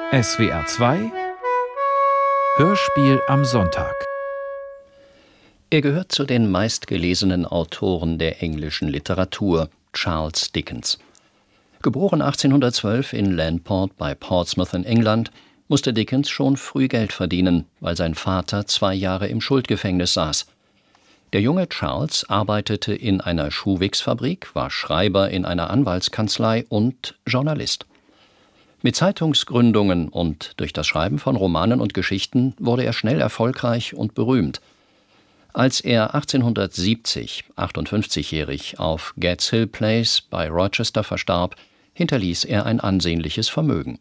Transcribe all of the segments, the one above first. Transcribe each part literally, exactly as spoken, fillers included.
S W R zwei Hörspiel am Sonntag. Er gehört zu den meistgelesenen Autoren der englischen Literatur, Charles Dickens. Geboren achtzehnhundertzwölf in Landport bei Portsmouth in England, musste Dickens schon früh Geld verdienen, weil sein Vater zwei Jahre im Schuldgefängnis saß. Der junge Charles arbeitete in einer Schuhwichsfabrik, war Schreiber in einer Anwaltskanzlei und Journalist. Mit Zeitungsgründungen und durch das Schreiben von Romanen und Geschichten wurde er schnell erfolgreich und berühmt. Als er achtzehnhundertsiebzig, achtundfünfzigjährig, auf Gads Hill Place bei Rochester verstarb, hinterließ er ein ansehnliches Vermögen.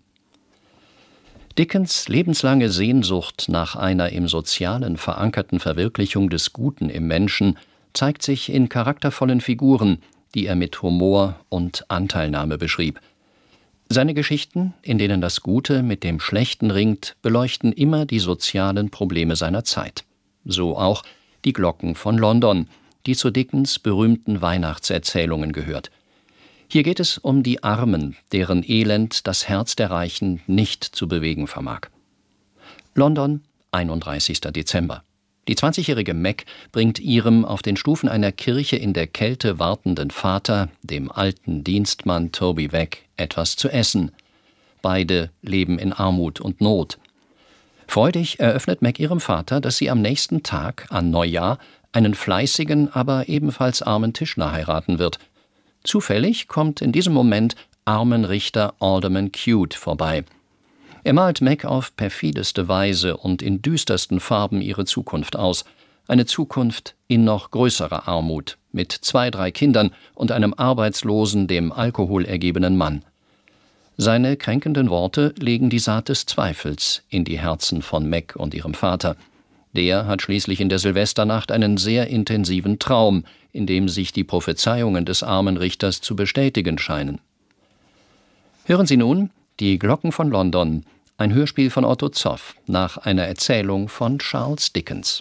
Dickens' lebenslange Sehnsucht nach einer im Sozialen verankerten Verwirklichung des Guten im Menschen zeigt sich in charaktervollen Figuren, die er mit Humor und Anteilnahme beschrieb. Seine Geschichten, in denen das Gute mit dem Schlechten ringt, beleuchten immer die sozialen Probleme seiner Zeit. So auch Die Glocken von London, die zu Dickens' berühmten Weihnachtserzählungen gehört. Hier geht es um die Armen, deren Elend das Herz der Reichen nicht zu bewegen vermag. London, einunddreißigster Dezember. Die zwanzigjährige Meg bringt ihrem auf den Stufen einer Kirche in der Kälte wartenden Vater, dem alten Dienstmann Toby Veck, etwas zu essen. Beide leben in Armut und Not. Freudig eröffnet Meg ihrem Vater, dass sie am nächsten Tag, an Neujahr, einen fleißigen, aber ebenfalls armen Tischler heiraten wird. Zufällig kommt in diesem Moment Armenrichter Alderman Cute vorbei. Er malt Meg auf perfideste Weise und in düstersten Farben ihre Zukunft aus. Eine Zukunft in noch größerer Armut, mit zwei, drei Kindern und einem arbeitslosen, dem Alkohol ergebenen Mann. Seine kränkenden Worte legen die Saat des Zweifels in die Herzen von Meg und ihrem Vater. Der hat schließlich in der Silvesternacht einen sehr intensiven Traum, in dem sich die Prophezeiungen des armen Richters zu bestätigen scheinen. Hören Sie nun Die Glocken von London, ein Hörspiel von Otto Zoff, nach einer Erzählung von Charles Dickens.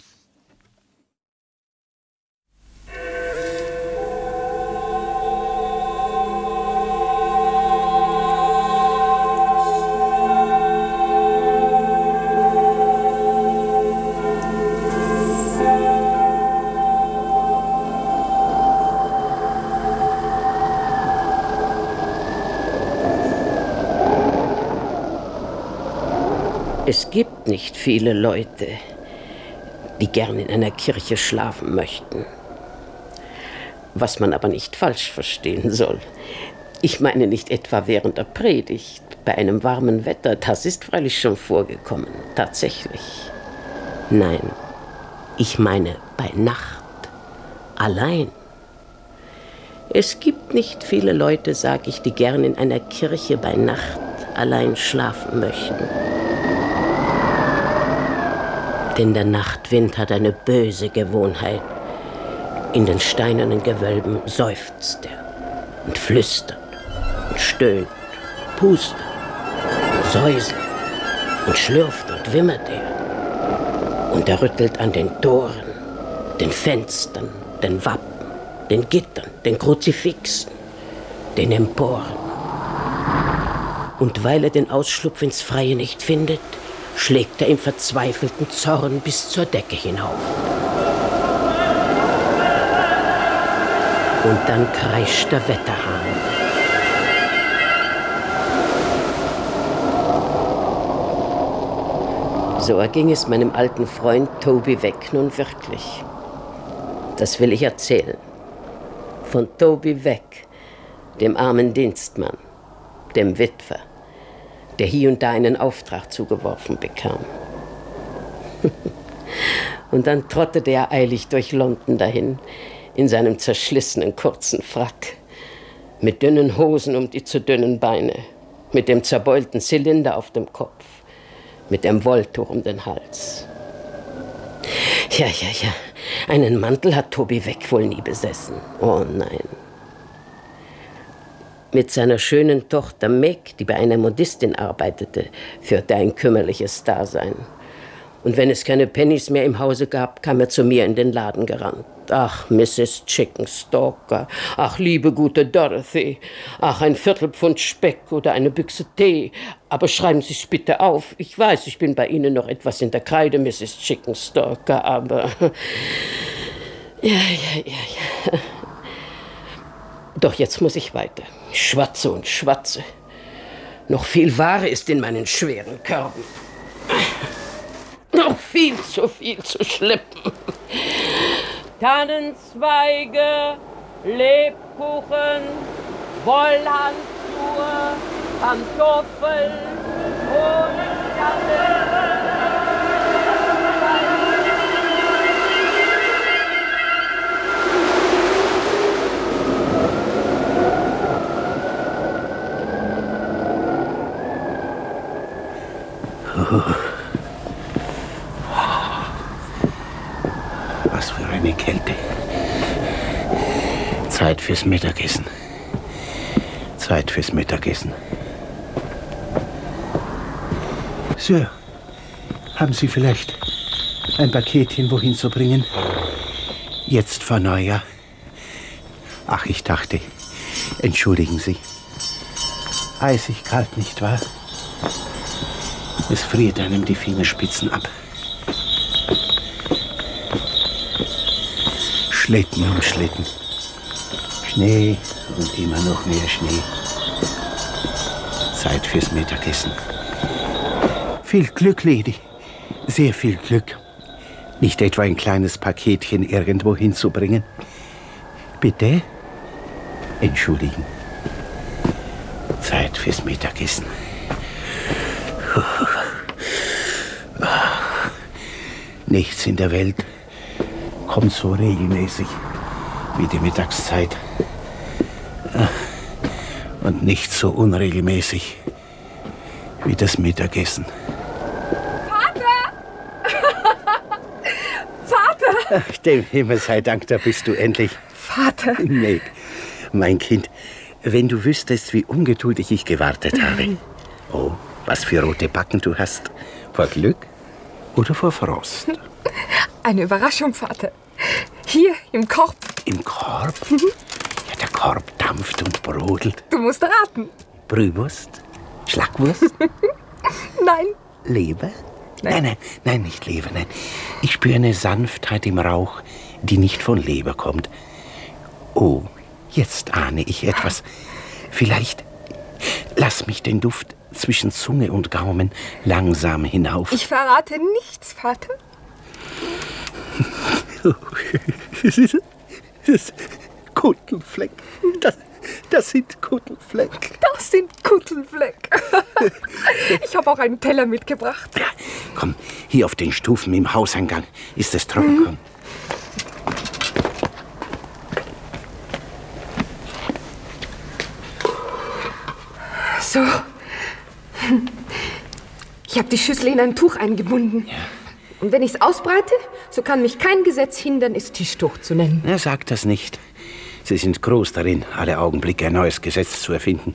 Es gibt nicht viele Leute, die gern in einer Kirche schlafen möchten. Was man aber nicht falsch verstehen soll. Ich meine nicht etwa während der Predigt, bei einem warmen Wetter, das ist freilich schon vorgekommen, tatsächlich. Nein, ich meine bei Nacht, allein. Es gibt nicht viele Leute, sag ich, die gern in einer Kirche bei Nacht allein schlafen möchten. Denn der Nachtwind hat eine böse Gewohnheit. In den steinernen Gewölben seufzt er und flüstert und stöhnt, pustet und säuselt und schlürft und wimmert er. Und er rüttelt an den Toren, den Fenstern, den Wappen, den Gittern, den Kruzifixen, den Emporen. Und weil er den Ausschlupf ins Freie nicht findet, schlägt er im verzweifelten Zorn bis zur Decke hinauf. Und dann kreischt der Wetterhahn. So erging es meinem alten Freund Toby Veck nun wirklich. Das will ich erzählen. Von Toby Veck, dem armen Dienstmann, dem Witwer, der hier und da einen Auftrag zugeworfen bekam. Und dann trottete er eilig durch London dahin, in seinem zerschlissenen kurzen Frack, mit dünnen Hosen um die zu dünnen Beine, mit dem zerbeulten Zylinder auf dem Kopf, mit dem Wolltuch um den Hals. Ja, ja, ja, einen Mantel hat Toby Veck wohl nie besessen. Oh nein. Mit seiner schönen Tochter Meg, die bei einer Modistin arbeitete, führte ein kümmerliches Dasein. Und wenn es keine Pennies mehr im Hause gab, kam er zu mir in den Laden gerannt. Ach, Misses Chickenstalker, ach, liebe gute Dorothy, ach, ein Viertelpfund Speck oder eine Büchse Tee. Aber schreiben Sie es bitte auf. Ich weiß, ich bin bei Ihnen noch etwas in der Kreide, Misses Chickenstalker, aber... Ja, ja, ja, ja. Doch jetzt muss ich weiter. Ich schwatze und schwatze. Noch viel Ware ist in meinen schweren Körben. Noch viel zu viel zu schleppen. Tannenzweige, Lebkuchen, Wollhandschuhe, Pantoffeln, Honigstange. Was für eine Kälte. Zeit fürs Mittagessen. Zeit fürs Mittagessen. Sir, haben Sie vielleicht ein Paketchen wohin zu bringen? Jetzt vor Neujahr. Ach, ich dachte, entschuldigen Sie. Eisig kalt, nicht wahr? Es friert einem die Fingerspitzen ab. Schlitten um Schlitten. Schnee und immer noch mehr Schnee. Zeit fürs Mittagessen. Viel Glück, Lady. Sehr viel Glück. Nicht etwa ein kleines Paketchen irgendwo hinzubringen. Bitte? Entschuldigen. Zeit fürs Mittagessen. Nichts in der Welt kommt so regelmäßig wie die Mittagszeit. Und nicht so unregelmäßig wie das Mittagessen. Vater! Vater! Ach, dem Himmel sei Dank, da bist du endlich. Vater! Meg, mein Kind, wenn du wüsstest, wie ungeduldig ich gewartet habe. Oh, was für rote Backen du hast. Vor Glück oder vor Frost? Eine Überraschung, Vater. Hier, im Korb. Im Korb? Ja, der Korb dampft und brodelt. Du musst raten. Brühwurst? Schlackwurst? Nein. Leber? Nein. Nein, nein, nein, nicht Leber, nein. Ich spüre eine Sanftheit im Rauch, die nicht von Leber kommt. Oh, jetzt ahne ich etwas. Vielleicht lass mich den Duft zwischen Zunge und Gaumen langsam hinauf. Ich verrate nichts, Vater. Das ist, das ist Kuttelfleck. Das, das sind Kuttelfleck. Das sind Kuttelfleck. Ich habe auch einen Teller mitgebracht. Ja, komm, hier auf den Stufen im Hauseingang ist es trocken. Mhm. So. Ich habe die Schüssel in ein Tuch eingebunden. Ja. Und wenn ich es ausbreite, so kann mich kein Gesetz hindern, es Tischtuch zu nennen. Na, sag das nicht. Sie sind groß darin, alle Augenblicke ein neues Gesetz zu erfinden.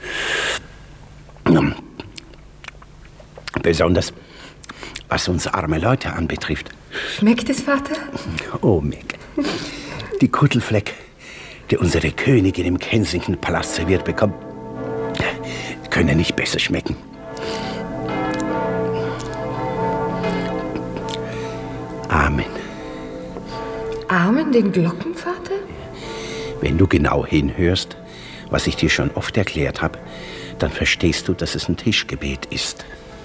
Besonders, was uns arme Leute anbetrifft. Schmeckt es, Vater? Oh, Meg. Die Kuttelfleck, die unsere Königin im Kensington-Palast serviert bekommt, können nicht besser schmecken. Amen. Amen den Glockenvater? Wenn du genau hinhörst, was ich dir schon oft erklärt habe, dann verstehst du, dass es ein Tischgebet ist.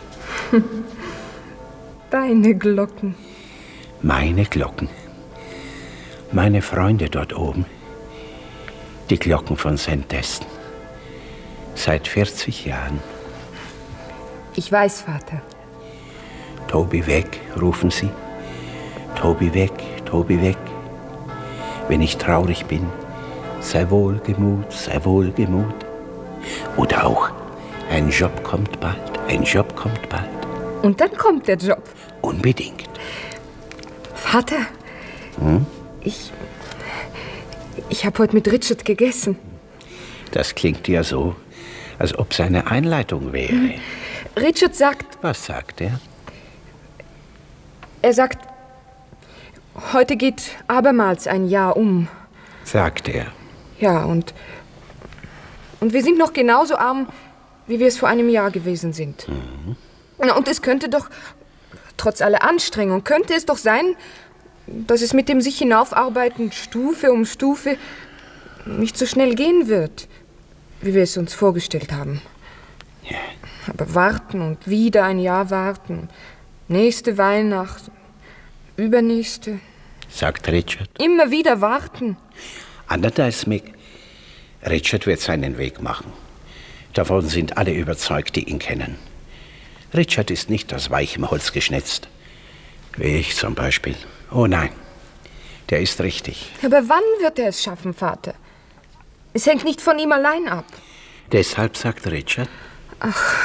Deine Glocken. Meine Glocken. Meine Freunde dort oben. Die Glocken von Sankt Destin. Seit vierzig Jahren. Ich weiß, Vater. Toby weg, rufen sie. Toby weg, Toby weg. Wenn ich traurig bin, sei wohlgemut, sei wohlgemut. Oder auch, ein Job kommt bald, ein Job kommt bald. Und dann kommt der Job. Unbedingt. Vater, Hm? ich... Ich habe heute mit Richard gegessen. Das klingt ja so, als ob es eine Einleitung wäre. Richard sagt... Was sagt er? Was sagt er? Was sagt er? Richard sagt, Was sagt er? Er sagt, heute geht abermals ein Jahr um. Sagt er. Ja, und, und wir sind noch genauso arm, wie wir es vor einem Jahr gewesen sind. Mhm. Und es könnte doch, trotz aller Anstrengung, könnte es doch sein, dass es mit dem sich hinaufarbeiten Stufe um Stufe nicht so schnell gehen wird, wie wir es uns vorgestellt haben. Ja. Aber warten und wieder ein Jahr warten. Nächste Weihnacht, übernächste. Sagt Richard. Immer wieder warten. Andererseits, Mick, Richard wird seinen Weg machen. Davon sind alle überzeugt, die ihn kennen. Richard ist nicht aus weichem Holz geschnitzt. Wie ich zum Beispiel. Oh nein, der ist richtig. Aber wann wird er es schaffen, Vater? Es hängt nicht von ihm allein ab. Deshalb sagt Richard. Ach.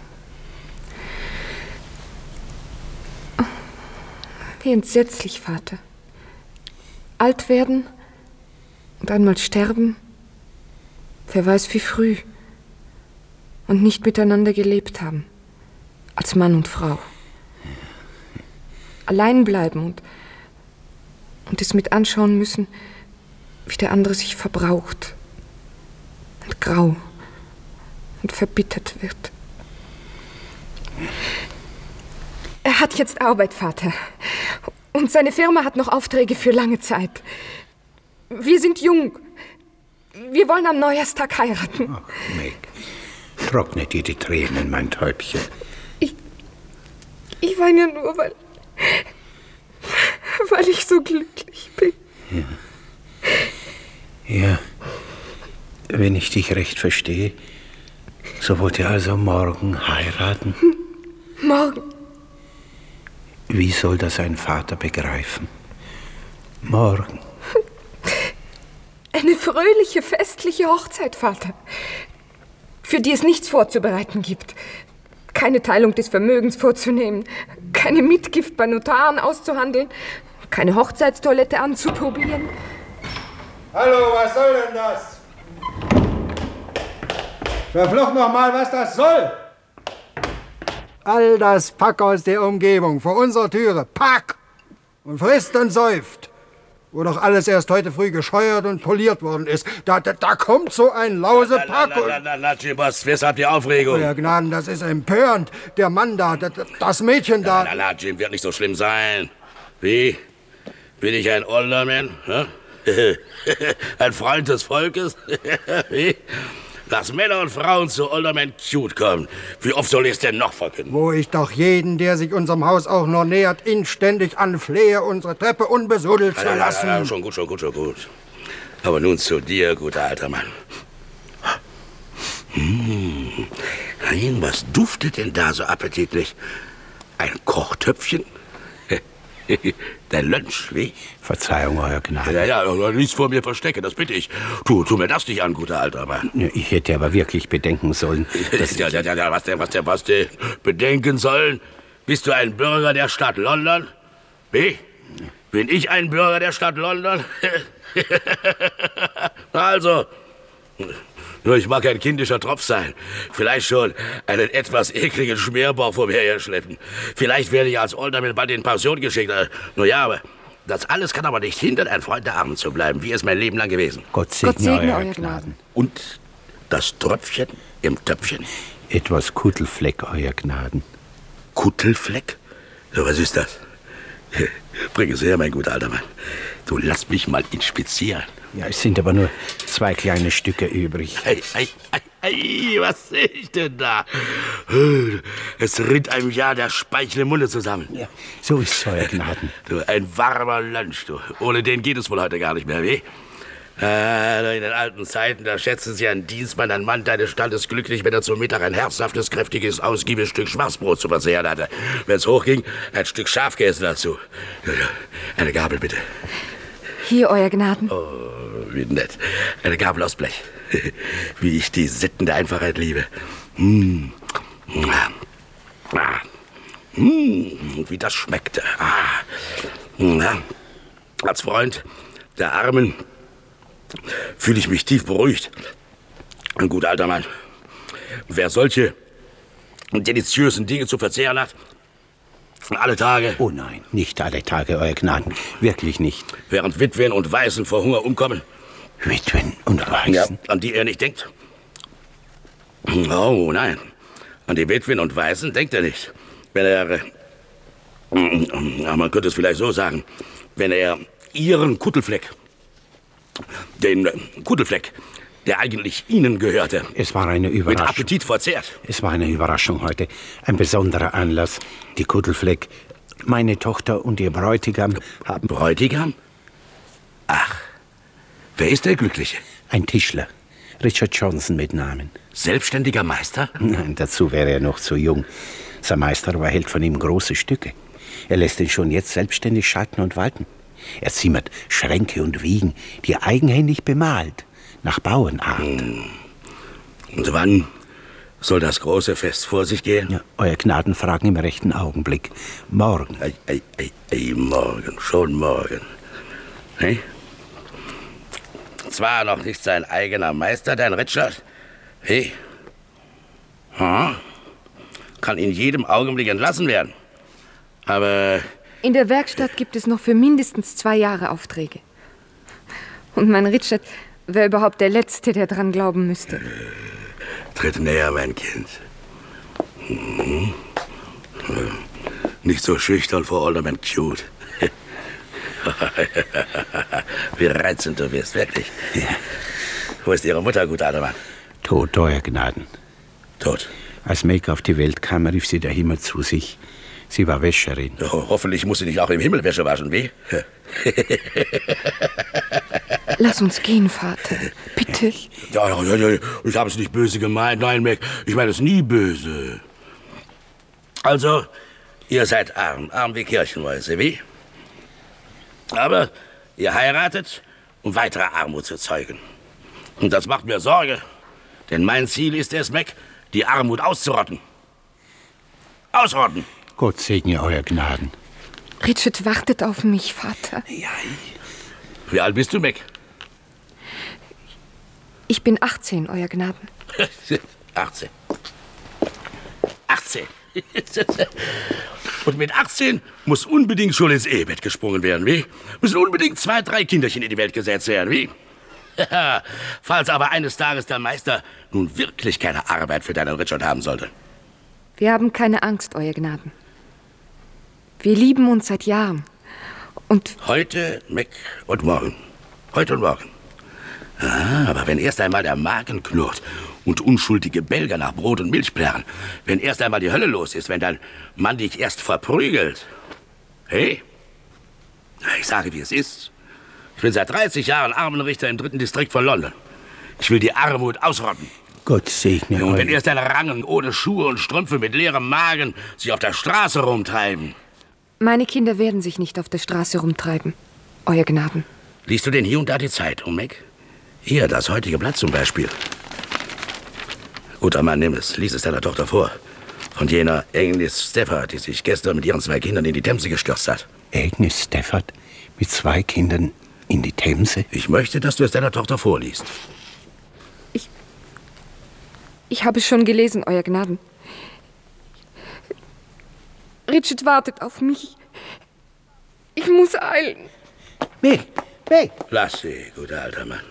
Wie entsetzlich, Vater. Alt werden und einmal sterben. Wer weiß wie früh. Und nicht miteinander gelebt haben. Als Mann und Frau. Allein bleiben und, und es mit anschauen müssen, wie der andere sich verbraucht. Und grau. Und verbittert wird. Er hat jetzt Arbeit, Vater. Und seine Firma hat noch Aufträge für lange Zeit. Wir sind jung. Wir wollen am Neujahrstag heiraten. Ach, Meg, trockne dir die Tränen, mein Täubchen. Ich, ich weine nur, weil, weil ich so glücklich bin. Ja. Ja. Wenn ich dich recht verstehe, so wollt ihr also morgen heiraten? Morgen. Wie soll das ein Vater begreifen? Morgen. Eine fröhliche, festliche Hochzeit, Vater. Für die es nichts vorzubereiten gibt. Keine Teilung des Vermögens vorzunehmen. Keine Mitgift bei Notaren auszuhandeln. Keine Hochzeitstoilette anzuprobieren. Hallo, was soll denn das? Verflucht noch mal, was das soll! All das Pack aus der Umgebung, vor unserer Türe, Pack! Und frisst und säuft. Wo doch alles erst heute früh gescheuert und poliert worden ist. Da, da, da kommt so ein Lausepack. Na, na, na, na, na, was, weshalb die Aufregung? Euer Gnaden, das ist empörend. Der Mann da, das, das Mädchen da. Na, na, na, Jim, wird nicht so schlimm sein. Wie? Bin ich ein Alderman? Ein Freund des Volkes? Wie? Dass Männer und Frauen zu Alderman Cute kommen. Wie oft soll ich es denn noch verkünden? Wo ich doch jeden, der sich unserem Haus auch nur nähert, inständig anflehe, unsere Treppe unbesudelt zu lassen. Ja, ja, ja, schon gut, schon gut, schon gut. Aber nun zu dir, guter alter Mann. Hm. Nein, was duftet denn da so appetitlich? Ein Kochtöpfchen? Dein Lunch, wie? Verzeihung, Euer Gnade. Ja, ja, nichts vor mir verstecke, das bitte ich. Tu, tu mir das nicht an, guter alter Mann. Ich hätte aber wirklich bedenken sollen, dass ja, ja, ja, ja, was der, was der, was der bedenken sollen? Bist du ein Bürger der Stadt London? Wie? Bin ich ein Bürger der Stadt London? Also, nur ich mag ein kindischer Tropf sein. Vielleicht schon einen etwas ekligen Schmerbauch vor mir herschleppen. Vielleicht werde ich als Alderman bald in Pension geschickt. Nur ja, aber das alles kann aber nicht hindern, ein Freund der Armen zu bleiben, wie es mein Leben lang gewesen. Gott segne, Gott segne Euer Euer Gnaden. Und das Tröpfchen im Töpfchen. Etwas Kuttelfleck, Euer Gnaden. Kuttelfleck? So, was ist das? Bring es her, mein guter alter Mann. Du, lass mich mal inspizieren. Ja, es sind aber nur zwei kleine Stücke übrig. Ei, ei, ei, ei, was sehe ich denn da? Es rinnt einem ja der Speichel im Munde zusammen. Ja, so ist's, Euer Gnaden. Du, ein warmer Lunch, du. Ohne den geht es wohl heute gar nicht mehr, wie? Äh, in den alten Zeiten, da schätzte sich ein Dienstmann, ein Mann deines Standes glücklich, wenn er zum Mittag ein herzhaftes, kräftiges, ausgiebiges Stück Schwarzbrot zu verzehren hatte. Wenn es hochging, ein Stück Schafkäse dazu. Eine Gabel, bitte. Hier, Euer Gnaden. Oh, wie nett. Eine Gabel aus Blech. Wie ich die Sitten der Einfachheit liebe. Mmh. Ah. Mmh. Wie das schmeckte. Ah. Als Freund der Armen fühle ich mich tief beruhigt. Ein guter alter Mann. Wer solche deliziösen Dinge zu verzehren hat, Alle Tage? Oh nein, nicht alle Tage, Euer Gnaden. Wirklich nicht. Während Witwen und Waisen vor Hunger umkommen? Witwen und Waisen? Ja, an die er nicht denkt. Oh, nein. An die Witwen und Waisen denkt er nicht. Wenn er... Äh, man könnte es vielleicht so sagen. Wenn er ihren Kuttelfleck, den äh, Kuttelfleck, der eigentlich Ihnen gehörte, es war eine Überraschung. Mit Appetit verzehrt. Es war eine Überraschung heute. Ein besonderer Anlass. Die Kuttelfleck, meine Tochter und ihr Bräutigam haben... Bräutigam? Ach, wer ist der Glückliche? Ein Tischler. Richard Johnson mit Namen. Selbstständiger Meister? Nein, dazu wäre er noch zu jung. Sein Meister aber hält von ihm große Stücke. Er lässt ihn schon jetzt selbstständig schalten und walten. Er zimmert Schränke und Wiegen, die er eigenhändig bemalt. Nach Bauernart. Hm. Und wann soll das große Fest vor sich gehen? Ja, Euer Gnaden fragen im rechten Augenblick. Morgen. Ei, ei, ei, ei, morgen, schon morgen. Hey? Zwar noch nicht sein eigener Meister, dein Richard. Hey. Hm. Kann in jedem Augenblick entlassen werden. Aber... In der Werkstatt gibt es noch für mindestens zwei Jahre Aufträge. Und mein Richard wäre überhaupt der Letzte, der dran glauben müsste. Tritt näher, mein Kind. Mhm. Nicht so schüchtern vor Alderman Cute. Wie reizend du bist, wirklich. Ja. Wo ist Ihre Mutter, guter alter Mann? Tot, Euer Gnaden. Tot? Als Meg auf die Welt kam, rief sie der Himmel zu sich. Sie war Wäscherin. Oh, hoffentlich muss sie nicht auch im Himmel Wäsche waschen, wie? Lass uns gehen, Vater. Bitte. Ja, ja, ja, ich habe es nicht böse gemeint. Nein, Meg, ich meine es nie böse. Also, ihr seid arm, arm wie Kirchenmäuse, wie? Aber ihr heiratet, um weitere Armut zu zeugen. Und das macht mir Sorge. Denn mein Ziel ist es, Meg, die Armut auszurotten. Ausrotten! Gott segne Euer Gnaden. Richard wartet auf mich, Vater. Ja. Wie alt bist du, Meg? Ich bin achtzehn, Euer Gnaden. achtzehn. achtzehn. Und mit achtzehn muss unbedingt schon ins Ehebett gesprungen werden, wie? Müssen unbedingt zwei, drei Kinderchen in die Welt gesetzt werden, wie? Falls aber eines Tages der Meister nun wirklich keine Arbeit für deinen Richard haben sollte. Wir haben keine Angst, Euer Gnaden. Wir lieben uns seit Jahren. Und... Heute, Meg, und morgen. Heute und morgen. Ah, aber wenn erst einmal der Magen knurrt und unschuldige Belger nach Brot und Milch plärren, wenn erst einmal die Hölle los ist, wenn dein Mann dich erst verprügelt. Hey, ich sage, wie es ist. Ich bin seit dreißig Jahren Armenrichter im dritten Distrikt von London. Ich will die Armut ausrotten. Gott segne Und euch. wenn erst ein Rangen ohne Schuhe und Strümpfe mit leerem Magen sich auf der Straße rumtreiben. Meine Kinder werden sich nicht auf der Straße rumtreiben, Euer Gnaden. Liest du denn hier und da die Zeitung, Meg? Hier, das heutige Blatt zum Beispiel. Guter Mann, nimm es. Lies es deiner Tochter vor. Von jener Agnes Stafford, die sich gestern mit ihren zwei Kindern in die Themse gestürzt hat. Agnes Stafford mit zwei Kindern in die Themse? Ich möchte, dass du es deiner Tochter vorliest. Ich... Ich habe es schon gelesen, Euer Gnaden. Richard wartet auf mich. Ich muss eilen. Meg, Meg! Lass sie, guter alter Mann.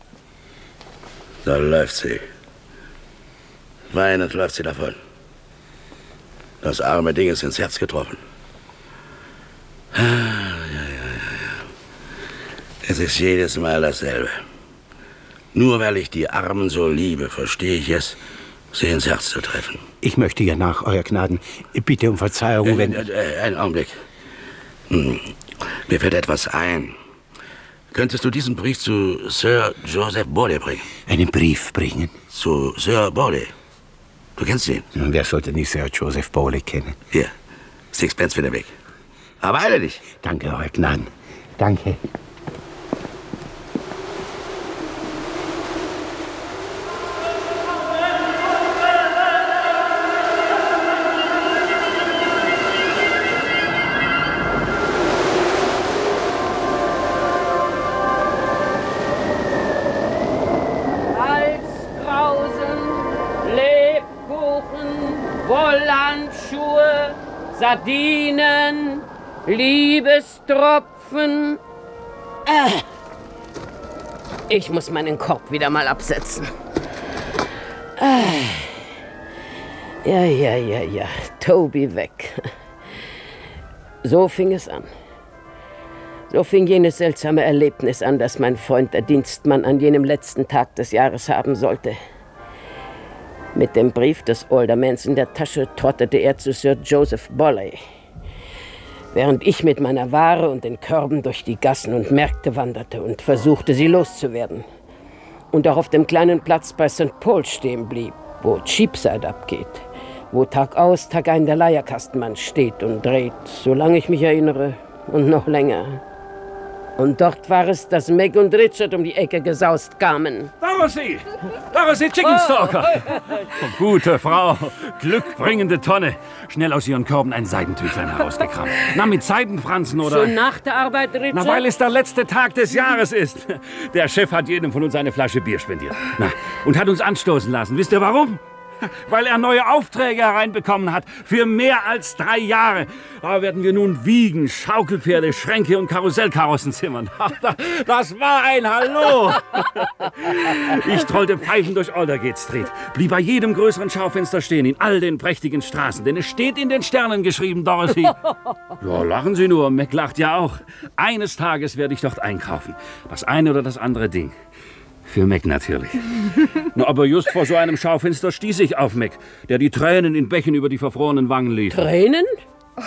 Da läuft sie. Weinend läuft sie davon. Das arme Ding ist ins Herz getroffen. Ah, ja, ja, ja, ja. Es ist jedes Mal dasselbe. Nur weil ich die Armen so liebe, verstehe ich es, sie ins Herz zu treffen. Ich möchte ja nach, Euer Gnaden. Bitte um Verzeihung, wenn... Äh, äh, einen Augenblick. Hm. Mir fällt etwas ein. Könntest du diesen Brief zu Sir Joseph Bawley bringen? Einen Brief bringen? Zu Sir Bawley. Du kennst ihn? Wer sollte nicht Sir Joseph Bawley kennen? Hier, Sixpence für den Weg. Aber eile dich. Danke, Euer Gnaden. Danke. Wollandschuhe, Sardinen, Liebestropfen. Äh. Ich muss meinen Korb wieder mal absetzen. Äh. Ja, ja, ja, ja. Toby weg. So fing es an. So fing jenes seltsame Erlebnis an, das mein Freund der Dienstmann an jenem letzten Tag des Jahres haben sollte. Mit dem Brief des Aldermans in der Tasche trottete er zu Sir Joseph Bolley, während ich mit meiner Ware und den Körben durch die Gassen und Märkte wanderte und versuchte, sie loszuwerden. Und auch auf dem kleinen Platz bei Sankt Paul stehen blieb, wo Cheapside abgeht, wo Tag aus, Tag ein der Leierkastenmann steht und dreht, solange ich mich erinnere, und noch länger. Und dort war es, dass Meg und Richard um die Ecke gesaust kamen. Dorothy! Dorothy Chickenstalker! Oh, gute Frau, glückbringende Tonne. Schnell aus ihren Körben ein Seidentüchlein herausgekramt. Na, mit Seidenfransen oder... Schon nach der Arbeit, Richard? Na, weil es der letzte Tag des Jahres ist. Der Chef hat jedem von uns eine Flasche Bier spendiert. Na, und hat uns anstoßen lassen. Wisst ihr warum? Weil er neue Aufträge hereinbekommen hat. Für mehr als drei Jahre. Da werden wir nun Wiegen, Schaukelpferde, Schränke und Karussellkarossen zimmern. Das war ein Hallo. Ich trollte pfeifend durch Aldergate Street. Blieb bei jedem größeren Schaufenster stehen, in all den prächtigen Straßen. Denn es steht in den Sternen geschrieben, Dorothy. Ja, lachen Sie nur. Mac lacht ja auch. Eines Tages werde ich dort einkaufen. Das eine oder das andere Ding. Für Mac natürlich. Na, aber just vor so einem Schaufenster stieß ich auf Mac, der die Tränen in Bächen über die verfrorenen Wangen ließ. Tränen? Oh,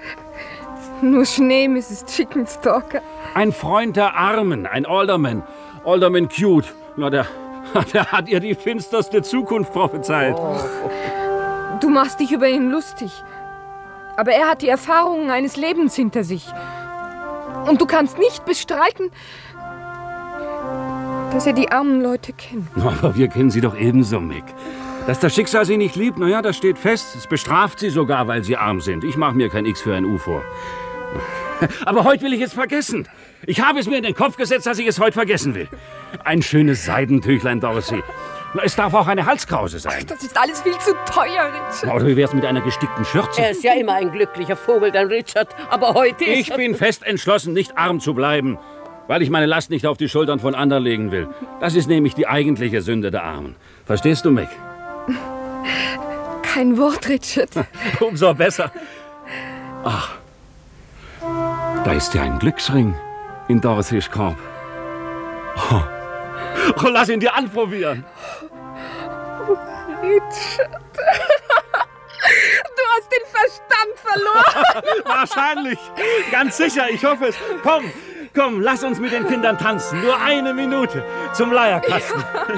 nur Schnee, Misses Chickenstalker. Ein Freund der Armen, ein Alderman. Alderman Cute. Na, der, der hat ihr die finsterste Zukunft prophezeit. Oh. Du machst dich über ihn lustig. Aber er hat die Erfahrungen eines Lebens hinter sich. Und du kannst nicht bestreiten, dass er die armen Leute kennt. Aber wir kennen sie doch ebenso, Mick. Dass das Schicksal sie nicht liebt, naja, das steht fest. Es bestraft sie sogar, weil sie arm sind. Ich mache mir kein X für ein U vor. Aber heute will ich es vergessen. Ich habe es mir in den Kopf gesetzt, dass ich es heute vergessen will. Ein schönes Seidentüchlein, Dorothy. Es darf auch eine Halskrause sein. Ach, das ist alles viel zu teuer, Richard. Oder wie wär's mit einer gestickten Schürze? Er ist ja immer ein glücklicher Vogel, dein Richard. Aber heute ist... Ich bin fest entschlossen, nicht arm zu bleiben. Weil ich meine Last nicht auf die Schultern von anderen legen will. Das ist nämlich die eigentliche Sünde der Armen. Verstehst du, Mick? Kein Wort, Richard. Umso besser. Ach, da ist ja ein Glücksring in Dorothys Korb. Oh. Oh, lass ihn dir anprobieren. Oh, Richard. Du hast den Verstand verloren. Wahrscheinlich. Ganz sicher, ich hoffe es. Komm. Komm, lass uns mit den Kindern tanzen. Nur eine Minute zum Leierkasten.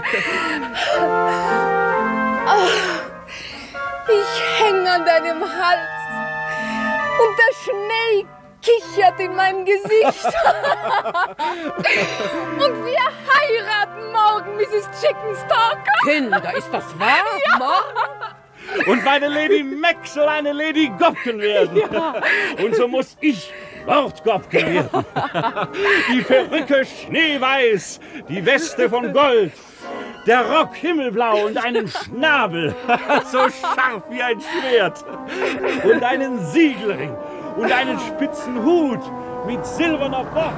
Oh, ich hänge an deinem Hals. Und der Schnee kichert in mein Gesicht. Und wir heiraten morgen, Misses Chickenstalker. Kinder, ist das wahr? Ja. Morgen? Und meine Lady Mac soll eine Lady Gobkin werden. Ja. Und so muss ich Lord Gobkin werden. Die Perücke schneeweiß, die Weste von Gold, der Rock himmelblau und einen Schnabel, so scharf wie ein Schwert. Und einen Siegelring und einen spitzen Hut mit silberner Bock.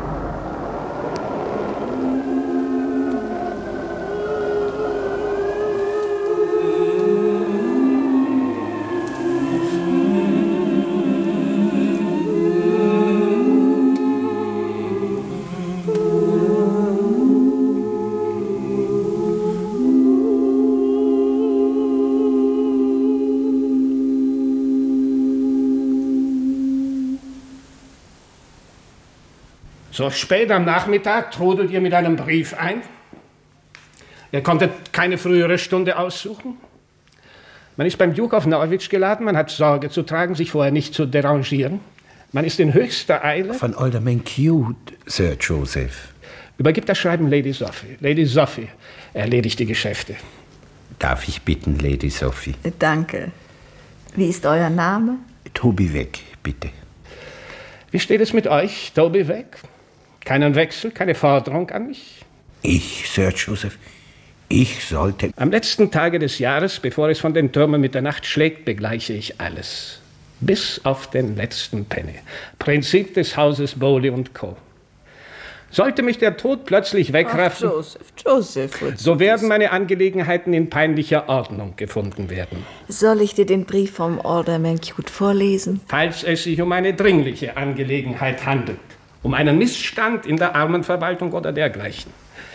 So spät am Nachmittag trudelt ihr mit einem Brief ein. Ihr konntet keine frühere Stunde aussuchen. Man ist beim Duke of Norwich geladen, man hat Sorge zu tragen, sich vorher nicht zu derangieren. Man ist in höchster Eile. Von Alderman Cute, Sir Joseph. Übergibt das Schreiben Lady Sophie. Lady Sophie erledigt die Geschäfte. Darf ich bitten, Lady Sophie? Danke. Wie ist euer Name? Toby Weg, bitte. Wie steht es mit euch, Toby Weg? Keinen Wechsel, keine Forderung an mich? Ich, Sir Joseph, ich sollte... Am letzten Tage des Jahres, bevor es von den Türmen mit der Nacht schlägt, begleiche ich alles. Bis auf den letzten Penny. Prinzip des Hauses Bowley und Co. Sollte mich der Tod plötzlich wegraffen, Ach, Joseph, Joseph, so werden meine Angelegenheiten in peinlicher Ordnung gefunden werden. Soll ich dir den Brief vom Alderman Cute vorlesen? Falls es sich um eine dringliche Angelegenheit handelt, um einen Missstand in der Armenverwaltung oder dergleichen.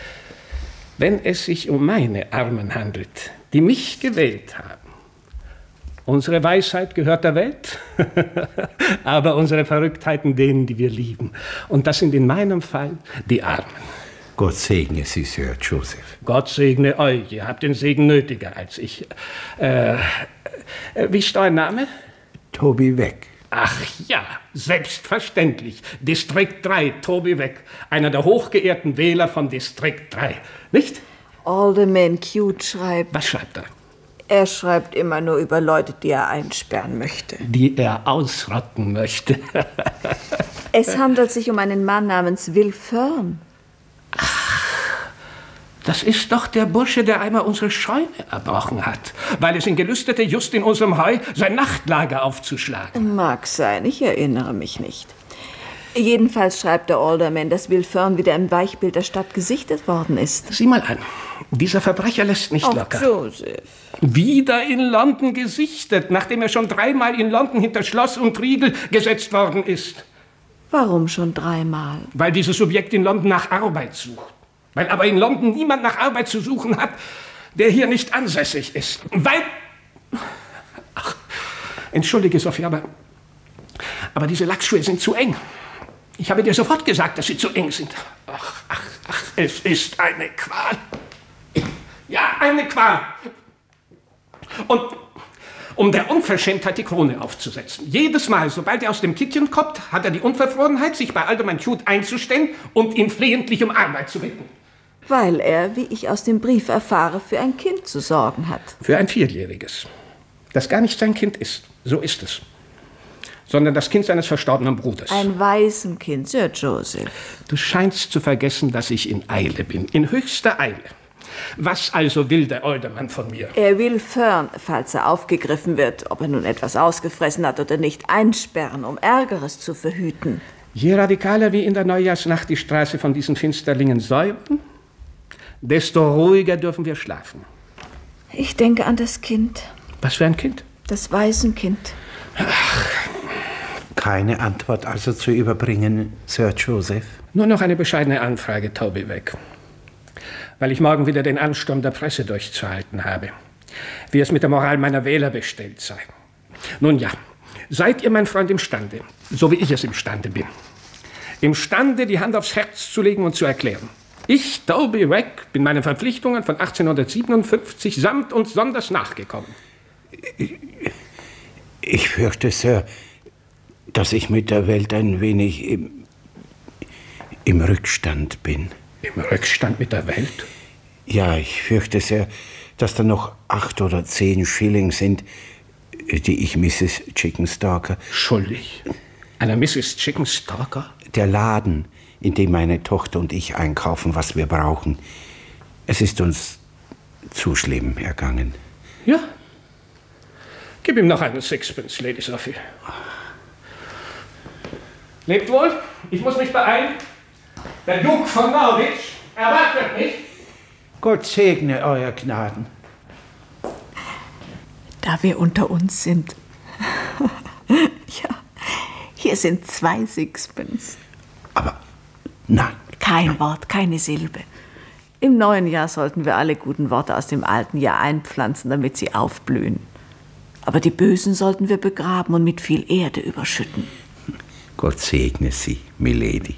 Wenn es sich um meine Armen handelt, die mich gewählt haben. Unsere Weisheit gehört der Welt, aber unsere Verrücktheiten denen, die wir lieben. Und das sind in meinem Fall die Armen. Gott segne Sie, Sir Joseph. Gott segne euch, ihr habt den Segen nötiger als ich. Äh, wie ist euer Name? Toby Weck. Ach ja, selbstverständlich. Distrikt drei, Toby Weck. Einer der hochgeehrten Wähler von Distrikt drei. Nicht? Alderman Cute schreibt... Was schreibt er? Er schreibt immer nur über Leute, die er einsperren möchte. Die er ausrotten möchte. Es handelt sich um einen Mann namens Will Fern. Ach, das ist doch der Bursche, der einmal unsere Scheune erbrochen hat, weil es ihn gelüstete, just in unserem Heu sein Nachtlager aufzuschlagen. Mag sein, ich erinnere mich nicht. Jedenfalls schreibt der Alderman, dass Will Fern wieder im Weichbild der Stadt gesichtet worden ist. Sieh mal an, dieser Verbrecher lässt nicht Ach, locker. Joseph. Wieder in London gesichtet, nachdem er schon dreimal in London hinter Schloss und Riegel gesetzt worden ist. Warum schon dreimal? Weil dieses Subjekt in London nach Arbeit sucht. Weil aber in London niemand nach Arbeit zu suchen hat, der hier nicht ansässig ist. Weil... Ach, entschuldige, Sophie, aber... Aber diese Lackschuhe sind zu eng. Ich habe dir sofort gesagt, dass sie zu eng sind. Ach, ach, ach, es ist eine Qual. Ja, eine Qual. Und um der Unverschämtheit die Krone aufzusetzen. Jedes Mal, sobald er aus dem Kittchen kommt, hat er die Unverfrorenheit, sich bei Alderman Cute einzustellen und ihn flehentlich um Arbeit zu bitten. Weil er, wie ich aus dem Brief erfahre, für ein Kind zu sorgen hat. Für ein Vierjähriges. Das gar nicht sein Kind ist. So ist es. Sondern das Kind seines verstorbenen Bruders. Ein Waisenkind, Sir Joseph. Du scheinst zu vergessen, dass ich in Eile bin. In höchster Eile. Was also will der Alderman von mir? Er will Fern, falls er aufgegriffen wird, ob er nun etwas ausgefressen hat oder nicht, einsperren, um Ärgeres zu verhüten. Je radikaler wir in der Neujahrsnacht die Straße von diesen Finsterlingen säubern, desto ruhiger dürfen wir schlafen. Ich denke an das Kind. Was für ein Kind? Das Waisenkind. Ach. Keine Antwort also zu überbringen, Sir Joseph? Nur noch eine bescheidene Anfrage, Toby Weck. Weil ich morgen wieder den Ansturm der Presse durchzuhalten habe. Wie es mit der Moral meiner Wähler bestellt sei. Nun ja, seid ihr, mein Freund, imstande, so wie ich es imstande bin, imstande, die Hand aufs Herz zu legen und zu erklären. Ich, Toby Weck, bin meinen Verpflichtungen von achtzehnhundertsiebenundfünfzig samt und sonders nachgekommen. Ich, ich fürchte, Sir, dass ich mit der Welt ein wenig im, im Rückstand bin. Im Rückstand mit der Welt? Ja, ich fürchte sehr, dass da noch acht oder zehn Schilling sind, die ich Misses Chickenstalker... Schuldig? Einer Misses Chickenstalker? Der Laden, in dem meine Tochter und ich einkaufen, was wir brauchen. Es ist uns zu schlimm ergangen. Ja. Gib ihm noch einen Sixpence, Lady Sophie. Lebt wohl, ich muss mich beeilen. Der Duke von Norwich erwartet mich. Gott segne euer Gnaden. Da wir unter uns sind. Ja, hier sind zwei Sixpence. Aber nein. Kein nein. Wort, keine Silbe. Im neuen Jahr sollten wir alle guten Worte aus dem alten Jahr einpflanzen, damit sie aufblühen. Aber die Bösen sollten wir begraben und mit viel Erde überschütten. Gott segne Sie, Milady.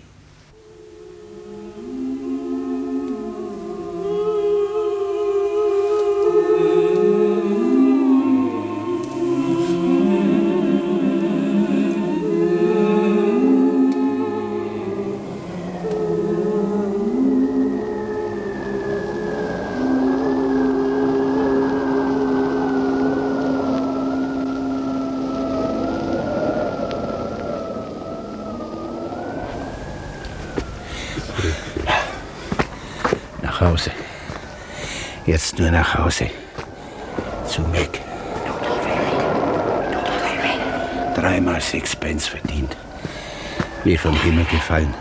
Nach Hause. Jetzt nur nach Hause. Zu Meg. Da dreimal Sixpence verdient. Wie vom Himmel gefallen.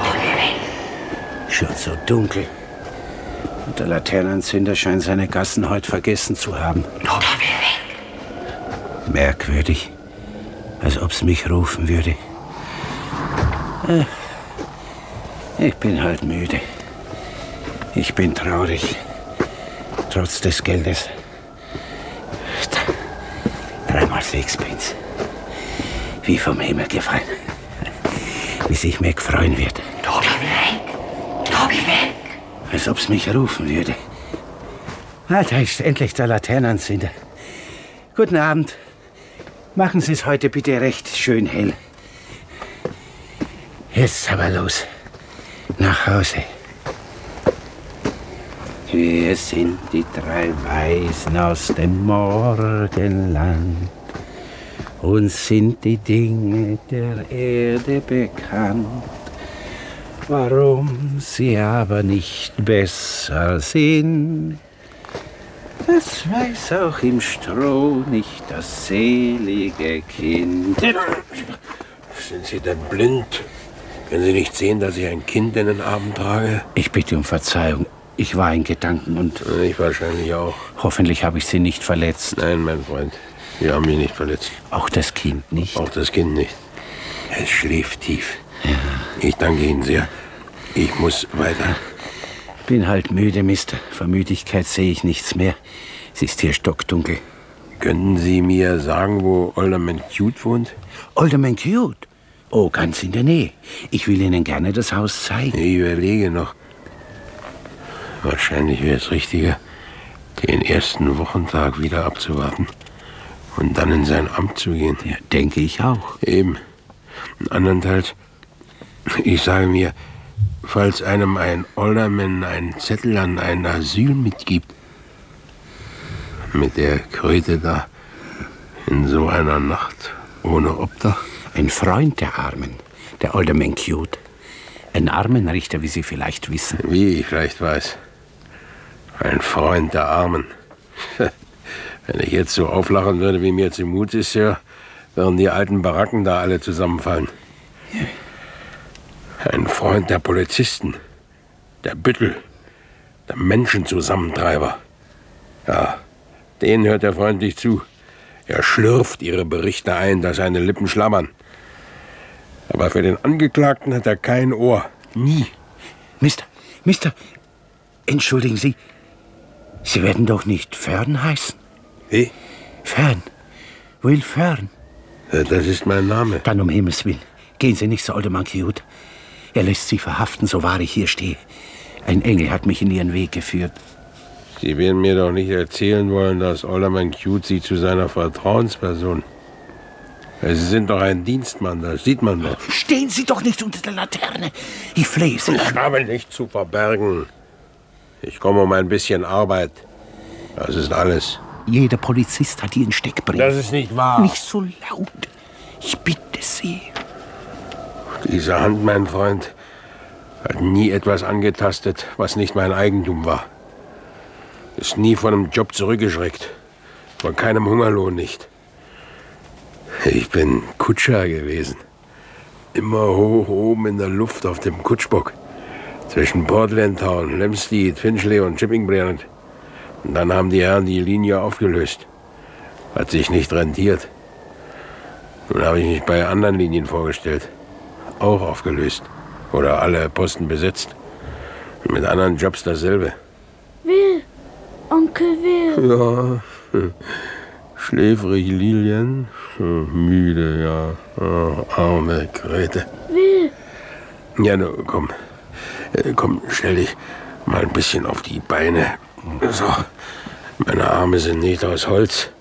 Schon so dunkel. Und der Laternenanzünder scheint seine Gassen heute vergessen zu haben. Merkwürdig. Als ob's mich rufen würde. Ich bin halt müde. Ich bin traurig. Trotz des Geldes. Dreimal Sixpence. Wie vom Himmel gefallen. Wie sich Meg freuen wird. Tobi, weg! Tobi, weg! Als ob's mich rufen würde. Ah, da ist endlich der Laternenanzünder. Guten Abend. Machen Sie es heute bitte recht schön hell. Jetzt aber los. Nach Hause. Wir sind die drei Weisen aus dem Morgenland. Uns sind die Dinge der Erde bekannt. Warum sie aber nicht besser sind, das weiß auch im Stroh nicht das selige Kind. Sind Sie denn blind? Können Sie nicht sehen, dass ich ein Kind in den Armen trage? Ich bitte um Verzeihung. Ich war in Gedanken und... Ich wahrscheinlich auch. Hoffentlich habe ich Sie nicht verletzt. Nein, mein Freund. Sie haben mich nicht verletzt. Auch das Kind nicht? Auch das Kind nicht. Es schläft tief. Ja. Ich danke Ihnen sehr. Ich muss weiter. Bin halt müde, Mister. Vor Müdigkeit sehe ich nichts mehr. Es ist hier stockdunkel. Könnten Sie mir sagen, wo Alderman Cute wohnt? Alderman Cute? Oh, ganz in der Nähe. Ich will Ihnen gerne das Haus zeigen. Ich überlege noch. Wahrscheinlich wäre es richtiger, den ersten Wochentag wieder abzuwarten und dann in sein Amt zu gehen. Ja, denke ich auch. Eben. Andernteils, ich sage mir, falls einem ein Alderman einen Zettel an ein Asyl mitgibt, mit der Kröte da in so einer Nacht ohne Obdach. Ein Freund der Armen, der Alderman Cute. Ein Armenrichter, wie Sie vielleicht wissen. Wie ich vielleicht weiß. Ein Freund der Armen. Wenn ich jetzt so auflachen würde, wie mir zumut ist, ja, würden die alten Baracken da alle zusammenfallen. Ein Freund der Polizisten, der Büttel, der Menschenzusammentreiber. Ja, denen hört er freundlich zu. Er schlürft ihre Berichte ein, dass seine Lippen schlabbern. Aber für den Angeklagten hat er kein Ohr. Nie. Mister, Mister, entschuldigen Sie, Sie werden doch nicht Fern heißen? Wie? Fern. Will Fern. Ja, das ist mein Name. Dann um Himmels Willen, gehen Sie nicht zu Alderman Cute. Er lässt Sie verhaften, so wahr ich hier stehe. Ein Engel hat mich in Ihren Weg geführt. Sie werden mir doch nicht erzählen wollen, dass Alderman Cute Sie zu seiner Vertrauensperson... Sie sind doch ein Dienstmann, das sieht man doch. Stehen Sie doch nicht unter der Laterne. Ich flehe Sie. Ich habe nichts zu verbergen. Ich komme um ein bisschen Arbeit. Das ist alles. Jeder Polizist hat Ihren Steckbrief. Das ist nicht wahr. Nicht so laut. Ich bitte Sie. Diese Hand, mein Freund, hat nie etwas angetastet, was nicht mein Eigentum war. Ist nie von einem Job zurückgeschreckt. Von keinem Hungerlohn nicht. Ich bin Kutscher gewesen. Immer hoch oben in der Luft auf dem Kutschbock. Zwischen Portland Town, Lemstead, Finchley und Chippingbrand. Und dann haben die Herren die Linie aufgelöst. Hat sich nicht rentiert. Nun habe ich mich bei anderen Linien vorgestellt. Auch aufgelöst. Oder alle Posten besetzt. Und mit anderen Jobs dasselbe. Will, Onkel Will. Ja, schläfrig Lilien. Müde, ja. Oh, arme Grete. Will. Ja, nu, komm. Komm, stell dich mal ein bisschen auf die Beine. So, meine Arme sind nicht aus Holz.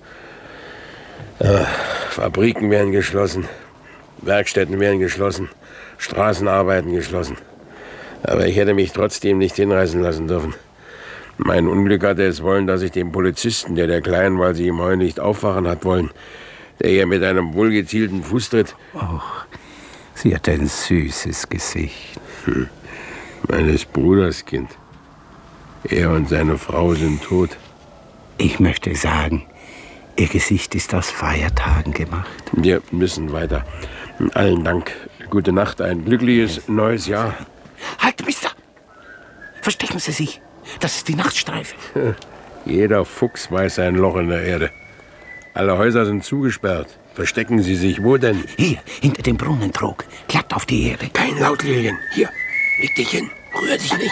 Äh, Fabriken werden geschlossen. Werkstätten werden geschlossen. Straßenarbeiten geschlossen. Aber ich hätte mich trotzdem nicht hinreißen lassen dürfen. Mein Unglück hatte es wollen, dass ich dem Polizisten, der der Kleinen, weil sie im Heu nicht aufwachen hat wollen, der ihr mit einem wohlgezielten Fußtritt... Oh, sie hat ein süßes Gesicht. Hm. Meines Bruders Kind. Er und seine Frau sind tot. Ich möchte sagen, Ihr Gesicht ist aus Feiertagen gemacht. Wir müssen weiter. Allen Dank. Gute Nacht, ein glückliches neues Jahr. Halt, Mister! Verstecken Sie sich. Das ist die Nachtstreife. Jeder Fuchs weiß sein Loch in der Erde. Alle Häuser sind zugesperrt. Verstecken Sie sich wo denn? Hier, hinter dem Brunnentrog. Glatt auf die Erde. Kein Laut, Lilien. Hier, leg dich hin. Rühr dich nicht.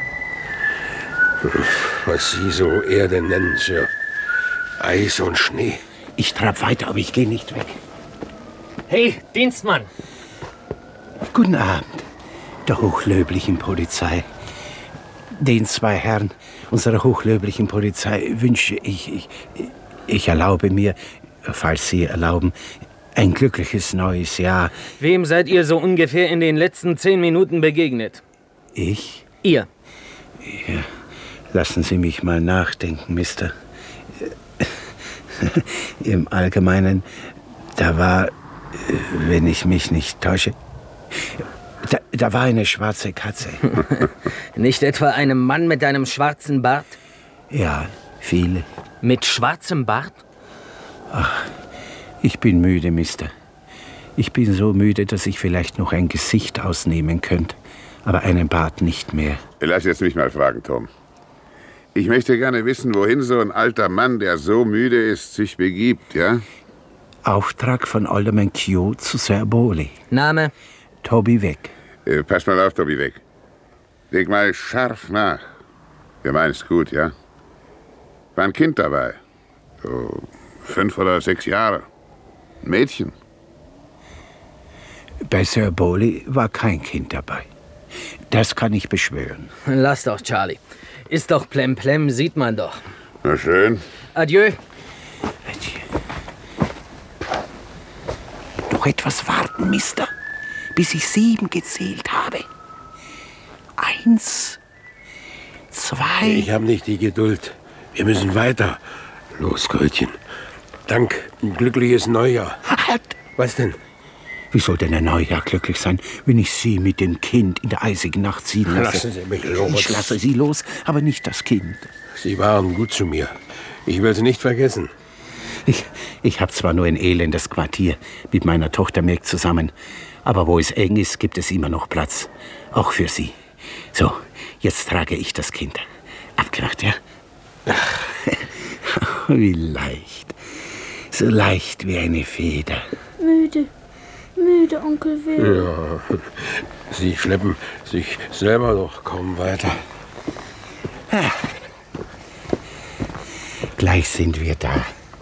Was Sie so Erde nennen, Sir. Eis und Schnee. Ich trab weiter, aber ich gehe nicht weg. Hey, Dienstmann. Guten Abend, der hochlöblichen Polizei. Den zwei Herren unserer hochlöblichen Polizei wünsche ich, ich, ich erlaube mir, falls Sie erlauben, ein glückliches neues Jahr. Wem seid ihr so ungefähr in den letzten zehn Minuten begegnet? Ich? Ihr. Ja, lassen Sie mich mal nachdenken, Mister. Im Allgemeinen, da war, wenn ich mich nicht täusche, da, da war eine schwarze Katze. Nicht etwa einem Mann mit einem schwarzen Bart? Ja, viele. Mit schwarzem Bart? Ach, ich bin müde, Mister. Ich bin so müde, dass ich vielleicht noch ein Gesicht ausnehmen könnte, aber einen Bart nicht mehr. Lass jetzt mich mal fragen, Tom. Ich möchte gerne wissen, wohin so ein alter Mann, der so müde ist, sich begibt, ja? Auftrag von Alderman Keogh zu Sir Bowley. Name? Toby Weg. Äh, pass mal auf, Toby Weg. Leg mal scharf nach. Wir meinen's gut, ja? War ein Kind dabei. So fünf oder sechs Jahre. Ein Mädchen. Bei Sir Bowley war kein Kind dabei. Das kann ich beschwören. Lass doch, Charlie. Ist doch plemplem, sieht man doch. Na schön. Adieu. Adieu. Noch etwas warten, Mister, bis ich sieben gezählt habe. Eins, zwei... Ich habe nicht die Geduld. Wir müssen weiter. Los, Krötchen. Dank, ein glückliches Neujahr. Halt! Was denn? Wie soll denn ein Neujahr glücklich sein, wenn ich Sie mit dem Kind in der eisigen Nacht ziehen lasse? Lassen Sie mich los. Ich lasse Sie los, aber nicht das Kind. Sie waren gut zu mir. Ich will Sie nicht vergessen. Ich, ich habe zwar nur ein elendes Quartier mit meiner Tochter Meg zusammen, aber wo es eng ist, gibt es immer noch Platz. Auch für Sie. So, jetzt trage ich das Kind. Abgemacht, ja? Wie leicht. So leicht wie eine Feder. Müde. Müde, Onkel Will. Ja, Sie schleppen sich selber doch kaum weiter. Ah. Gleich sind wir da.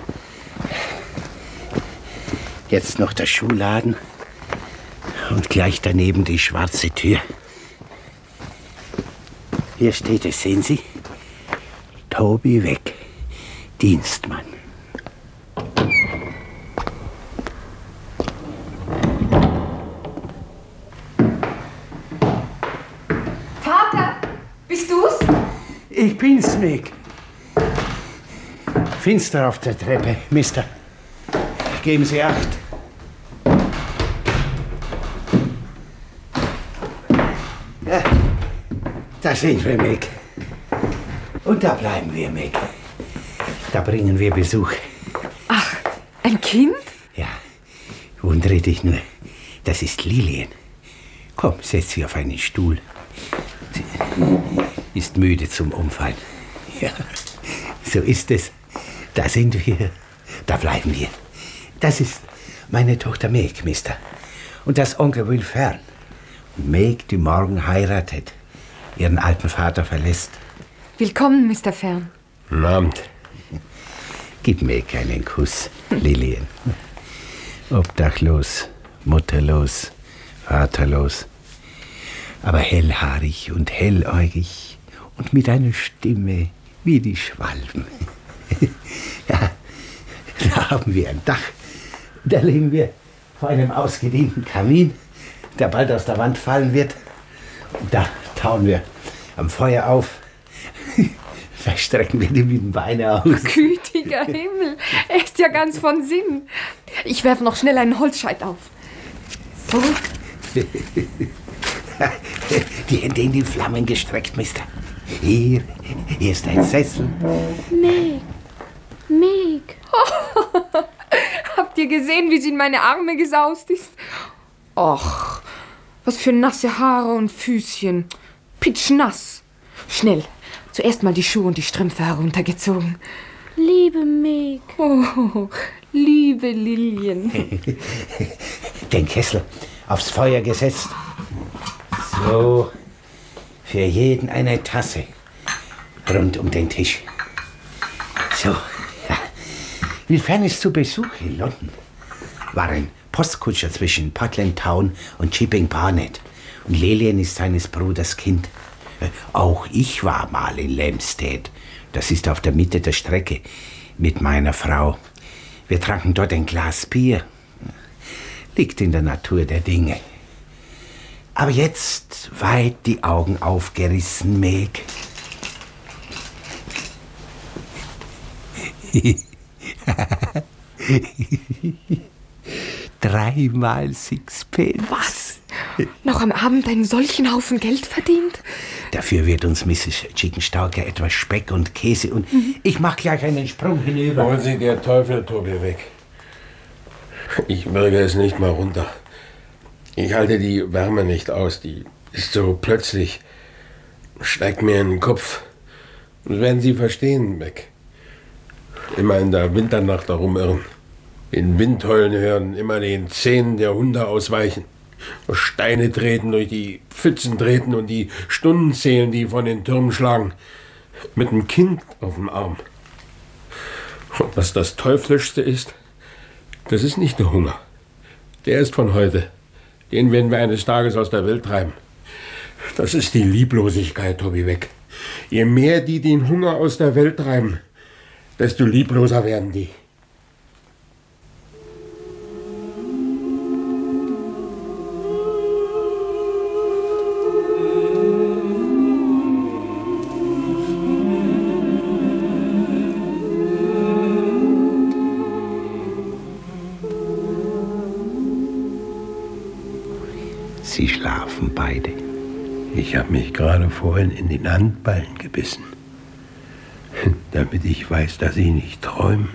Jetzt noch der Schuhladen und gleich daneben die schwarze Tür. Hier steht es, sehen Sie? Toby Weg, Dienstmann. Vater, bist du's? Ich bin's, Meg. Finster auf der Treppe, Mister. Geben Sie Acht. Ja, da sind wir, Meg. Und da bleiben wir, Meg. Da bringen wir Besuch. Ach, ein Kind? Ja, wundere dich nur. Das ist Lilien. Komm, setz sie auf einen Stuhl. Sie ist müde zum Umfallen. Ja, so ist es. Da sind wir. Da bleiben wir. Das ist meine Tochter Meg, Mister. Und das Onkel Will Fern. Meg, die morgen heiratet, ihren alten Vater verlässt. Willkommen, Mister Fern. Guten Abend. Gib Meg einen Kuss, Lilien. Obdachlos, mutterlos, vaterlos, aber hellhaarig und helläugig und mit einer Stimme wie die Schwalben. Ja, da haben wir ein Dach. Da liegen wir vor einem ausgedienten Kamin, der bald aus der Wand fallen wird. Und da tauen wir am Feuer auf. Da strecken wir die Beine aus. Gütiger Himmel, er ist ja ganz von Sinn. Ich werfe noch schnell einen Holzscheit auf. So. Die Hände in die Flammen gestreckt, Mister. Hier, hier ist ein Sessel. Meg. Meg. Oh, habt ihr gesehen, wie sie in meine Arme gesaust ist? Och, was für nasse Haare und Füßchen. Pitschnass. Schnell, zuerst mal die Schuhe und die Strümpfe heruntergezogen. Liebe Meg. Oh, liebe Lilien. Den Kessel aufs Feuer gesetzt. So, für jeden eine Tasse. Rund um den Tisch. So, ja. Wie fern ist zu Besuch in London? War ein Postkutscher zwischen Portland Town und Chipping Barnet. Und Lilien ist seines Bruders Kind. Auch ich war mal in Lamstead. Das ist auf der Mitte der Strecke. Mit meiner Frau. Wir tranken dort ein Glas Bier. Liegt in der Natur der Dinge. Aber jetzt weit die Augen aufgerissen, Meg. Dreimal Sixpence. Was? Noch am Abend einen solchen Haufen Geld verdient? Dafür wird uns Misses Chickenstalker etwas Speck und Käse und mhm. ich mach gleich einen Sprung hinüber. Holen Sie der Teufel, Tobi, weg. Ich bürge es nicht mal runter. Ich halte die Wärme nicht aus. Die ist so plötzlich. Steigt mir in den Kopf. Das werden Sie verstehen, Beck. Immer in der Winternacht herumirren. Den Wind heulen hören, immer den Zähnen der Hunde ausweichen. Steine treten, durch die Pfützen treten und die Stunden zählen, die von den Türmen schlagen. Mit einem Kind auf dem Arm. Und was das Teuflischste ist, das ist nicht der Hunger. Der ist von heute. Den werden wir eines Tages aus der Welt treiben. Das ist die Lieblosigkeit, Tobi, weg. Je mehr die den Hunger aus der Welt treiben, desto liebloser werden die. Sie schlafen beide. Ich habe mich gerade vorhin in den Handballen gebissen, damit ich weiß, dass Sie nicht träumen.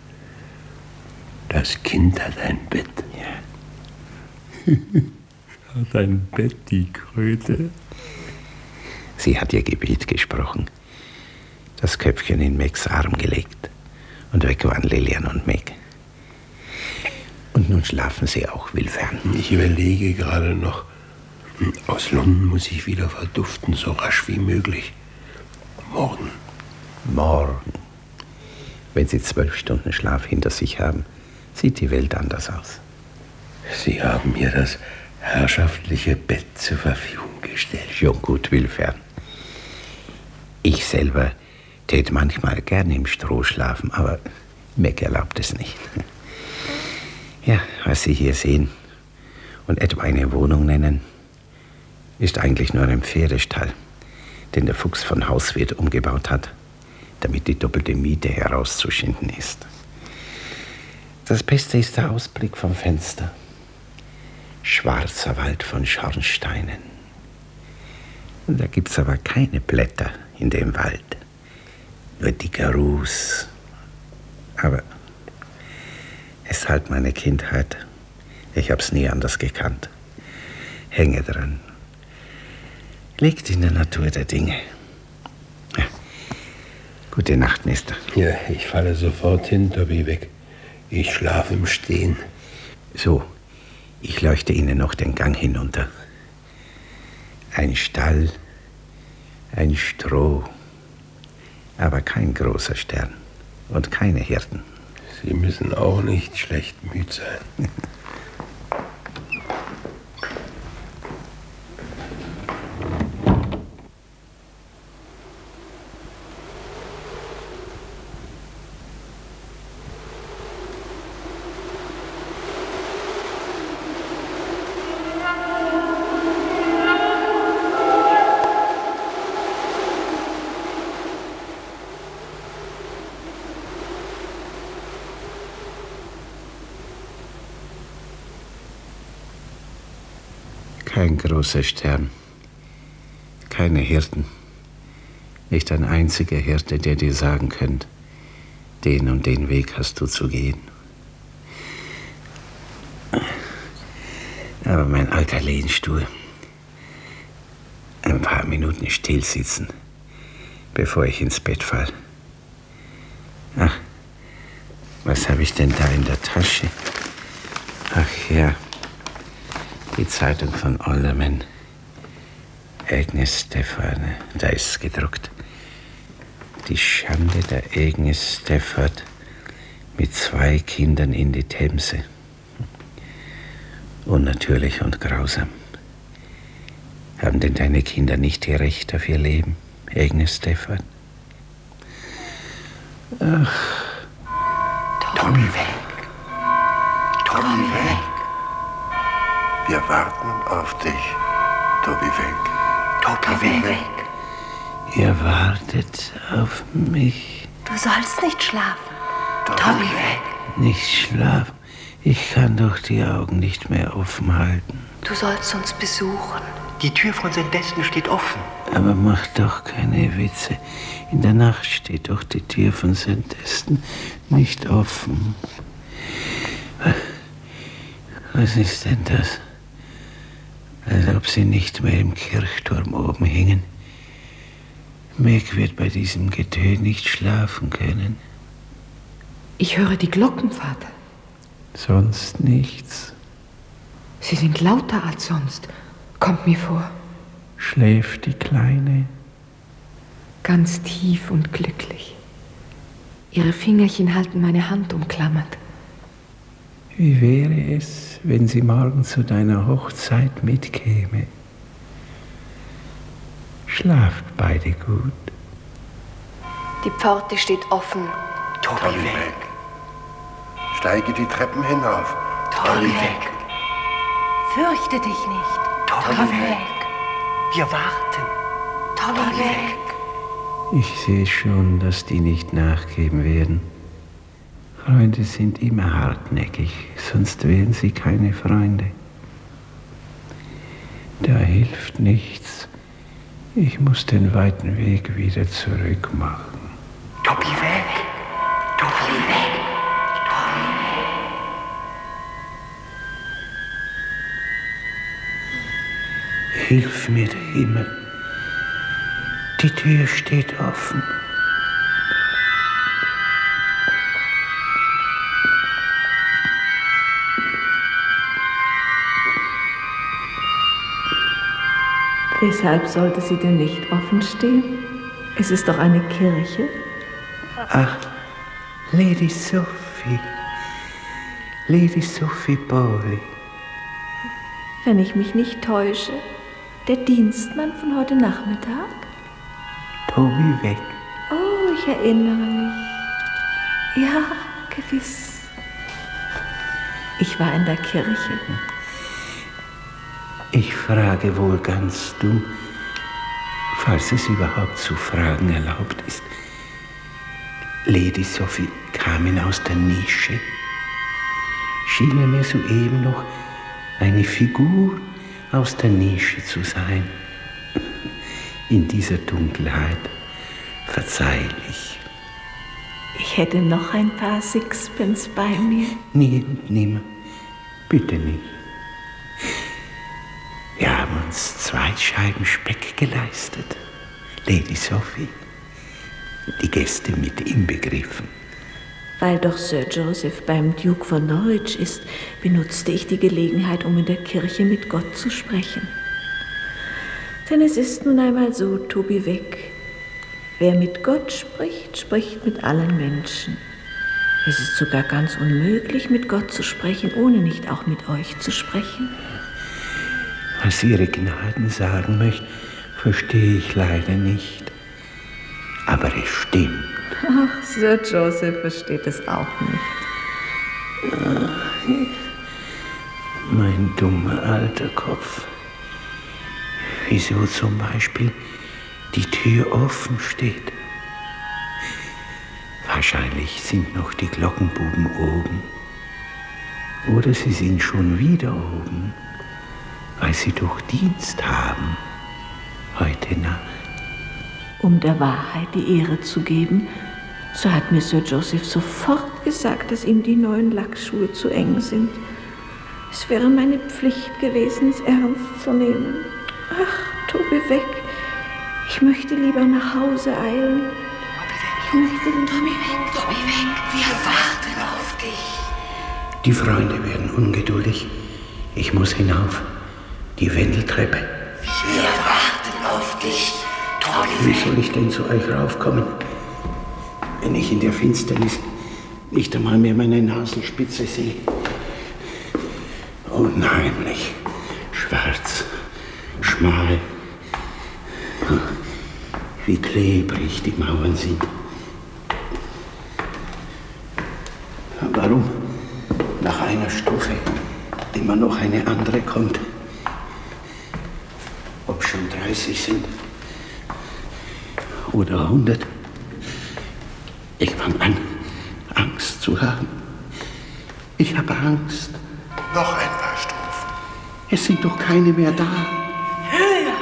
Das Kind hat ein Bett. Ja. Hat ein Bett, die Kröte. Sie hat ihr Gebet gesprochen, das Köpfchen in Megs Arm gelegt und weg waren Lilien und Meg. Und nun schlafen sie auch willfern. Ich überlege gerade noch, aus London muss ich wieder verduften, so rasch wie möglich. Morgen. Morgen. Wenn Sie zwölf Stunden Schlaf hinter sich haben, sieht die Welt anders aus. Sie haben mir das herrschaftliche Bett zur Verfügung gestellt. Schon gut, willfern. Ich selber tät manchmal gern im Stroh schlafen, aber Meg erlaubt es nicht. Ja, was Sie hier sehen und etwa eine Wohnung nennen, ist eigentlich nur ein Pferdestall, den der Fuchs von Hauswirt umgebaut hat, damit die doppelte Miete herauszuschinden ist. Das Beste ist der Ausblick vom Fenster. Schwarzer Wald von Schornsteinen. Und da gibt's aber keine Blätter in dem Wald, nur dicker Ruß. Aber es ist halt meine Kindheit. Ich hab's nie anders gekannt. Hänge dran. Liegt in der Natur der Dinge. Ja. Gute Nacht, Mister. Ja, ich falle sofort hin, Tobi, weg. Ich schlafe im Stehen. So, ich leuchte Ihnen noch den Gang hinunter. Ein Stall, ein Stroh, aber kein großer Stern und keine Hirten. Sie müssen auch nicht schlecht müde sein. Kein großer Stern, keine Hirten, nicht ein einziger Hirte, der dir sagen könnte, Den und den Weg hast du zu gehen. Aber mein alter Lehnstuhl. Ein paar Minuten stillsitzen, bevor ich ins Bett fall. Ach, was habe ich denn da in der Tasche? Ach ja, die Zeitung von Alderman. Agnes Stafford, da ist es gedruckt. Die Schande der Agnes Stafford mit zwei Kindern in die Themse. Unnatürlich und grausam. Haben denn deine Kinder nicht die Recht auf ihr Leben, Agnes Stafford? Ach. Tommy weg. Tommy weg. Wir warten auf dich, Toby weg. Toby weg. Ihr wartet auf mich. Du sollst nicht schlafen. Toby weg. Nicht schlafen? Ich kann doch die Augen nicht mehr offen halten. Du sollst uns besuchen. Die Tür von Sandeston steht offen. Aber mach doch keine Witze. In der Nacht steht doch die Tür von Sandeston nicht offen. Was ist denn das? Als ob sie nicht mehr im Kirchturm oben hingen. Meg wird bei diesem Getön nicht schlafen können. Ich höre die Glocken, Vater. Sonst nichts. Sie sind lauter als sonst, kommt mir vor. Schläft die Kleine? Ganz tief und glücklich. Ihre Fingerchen halten meine Hand umklammert. Wie wäre es, wenn sie morgen zu deiner Hochzeit mitkäme? Schlaft beide gut. Die Pforte steht offen. Toby weg. Steige die Treppen hinauf. Toby weg. Fürchte dich nicht. Toby weg. Wir warten. Toby weg. Ich sehe schon, dass die nicht nachgeben werden. Freunde sind immer hartnäckig, sonst wären sie keine Freunde. Da hilft nichts. Ich muss den weiten Weg wieder zurück machen. Toby weg. Toby weg. Hilf mir, der Himmel. Die Tür steht offen. Weshalb sollte sie denn nicht offen stehen? Es ist doch eine Kirche. Ach, Lady Sophie. Lady Sophie Bowley. Wenn ich mich nicht täusche, der Dienstmann von heute Nachmittag? Toby weg. Oh, ich erinnere mich. Ja, gewiss. Ich war in der Kirche. Ich frage wohl ganz dumm, falls es überhaupt zu fragen erlaubt ist. Lady Sophie kamen aus der Nische. Schien er mir soeben noch eine Figur aus der Nische zu sein. In dieser Dunkelheit verzeihlich. Ich hätte noch ein paar Sixpence bei mir. Nie und nimmer. Bitte nicht. Wir haben uns zwei Scheiben Speck geleistet. Lady Sophie. Die Gäste mit inbegriffen. Weil doch Sir Joseph beim Duke von Norwich ist, benutzte ich die Gelegenheit, um in der Kirche mit Gott zu sprechen. Denn es ist nun einmal so, Toby weg. Wer mit Gott spricht, spricht mit allen Menschen. Es ist sogar ganz unmöglich, mit Gott zu sprechen, ohne nicht auch mit euch zu sprechen. Was Ihre Gnaden sagen möchten, verstehe ich leider nicht. Aber es stimmt. Ach, Sir Joseph versteht es auch nicht. Ach, mein dummer alter Kopf. Wieso zum Beispiel die Tür offen steht? Wahrscheinlich sind noch die Glockenbuben oben. Oder sie sind schon wieder oben, weil sie doch Dienst haben heute Nacht. Um der Wahrheit die Ehre zu geben, So hat mir Sir Joseph sofort gesagt, dass ihm die neuen Lackschuhe zu eng sind. Es wäre meine Pflicht gewesen, es ernst zu nehmen. Ach, Toby weg. Ich möchte lieber nach Hause eilen. Toby weg, Toby weg, Toby weg. Wir warten auf dich. Die Freunde werden ungeduldig. Ich muss hinauf. Die Wendeltreppe. Wir warten auf dich, Toby Wie weg. soll ich denn zu euch raufkommen, wenn ich in der Finsternis nicht einmal mehr meine Nasenspitze sehe? Unheimlich, schwarz, schmal. Wie klebrig die Mauern sind. Warum nach einer Stufe immer noch eine andere kommt? Ob schon dreißig sind oder hundert. Ich fange an, Angst zu haben. Ich habe Angst. Noch ein paar Stufen. Es sind doch keine mehr da. Höher.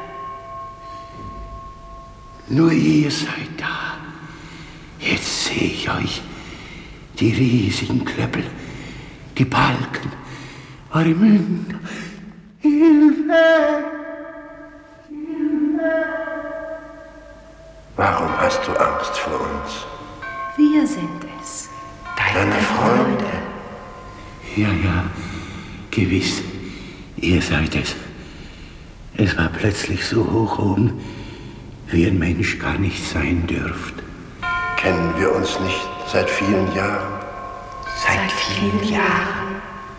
Nur ihr seid da. Jetzt sehe ich euch. Die riesigen Klöppel, die Balken, eure Münder. Hilfe! Hilfe! Warum hast du Angst vor uns? Wir sind es. Deine Freunde. Ja, ja, gewiss. Ihr seid es. Es war plötzlich so hoch oben, wie ein Mensch gar nicht sein dürfte. Kennen wir uns nicht seit vielen Jahren? Seit vielen Jahren.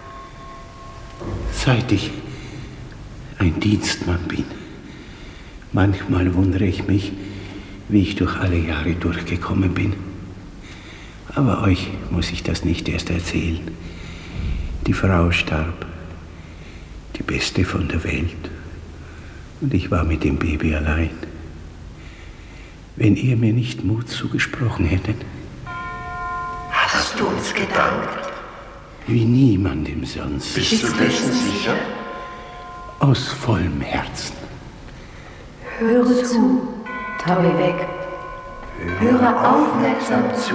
Seit ich ein Dienstmann bin. Manchmal wundere ich mich, wie ich durch alle Jahre durchgekommen bin. Aber euch muss ich das nicht erst erzählen. Die Frau starb, die beste von der Welt. Und ich war mit dem Baby allein. Wenn ihr mir nicht Mut zugesprochen hättet. Hast du uns gedankt? Wie niemandem sonst. Bist du dessen sicher? Aus vollem Herzen. Höre zu, Toby weg. Höre aufmerksam zu.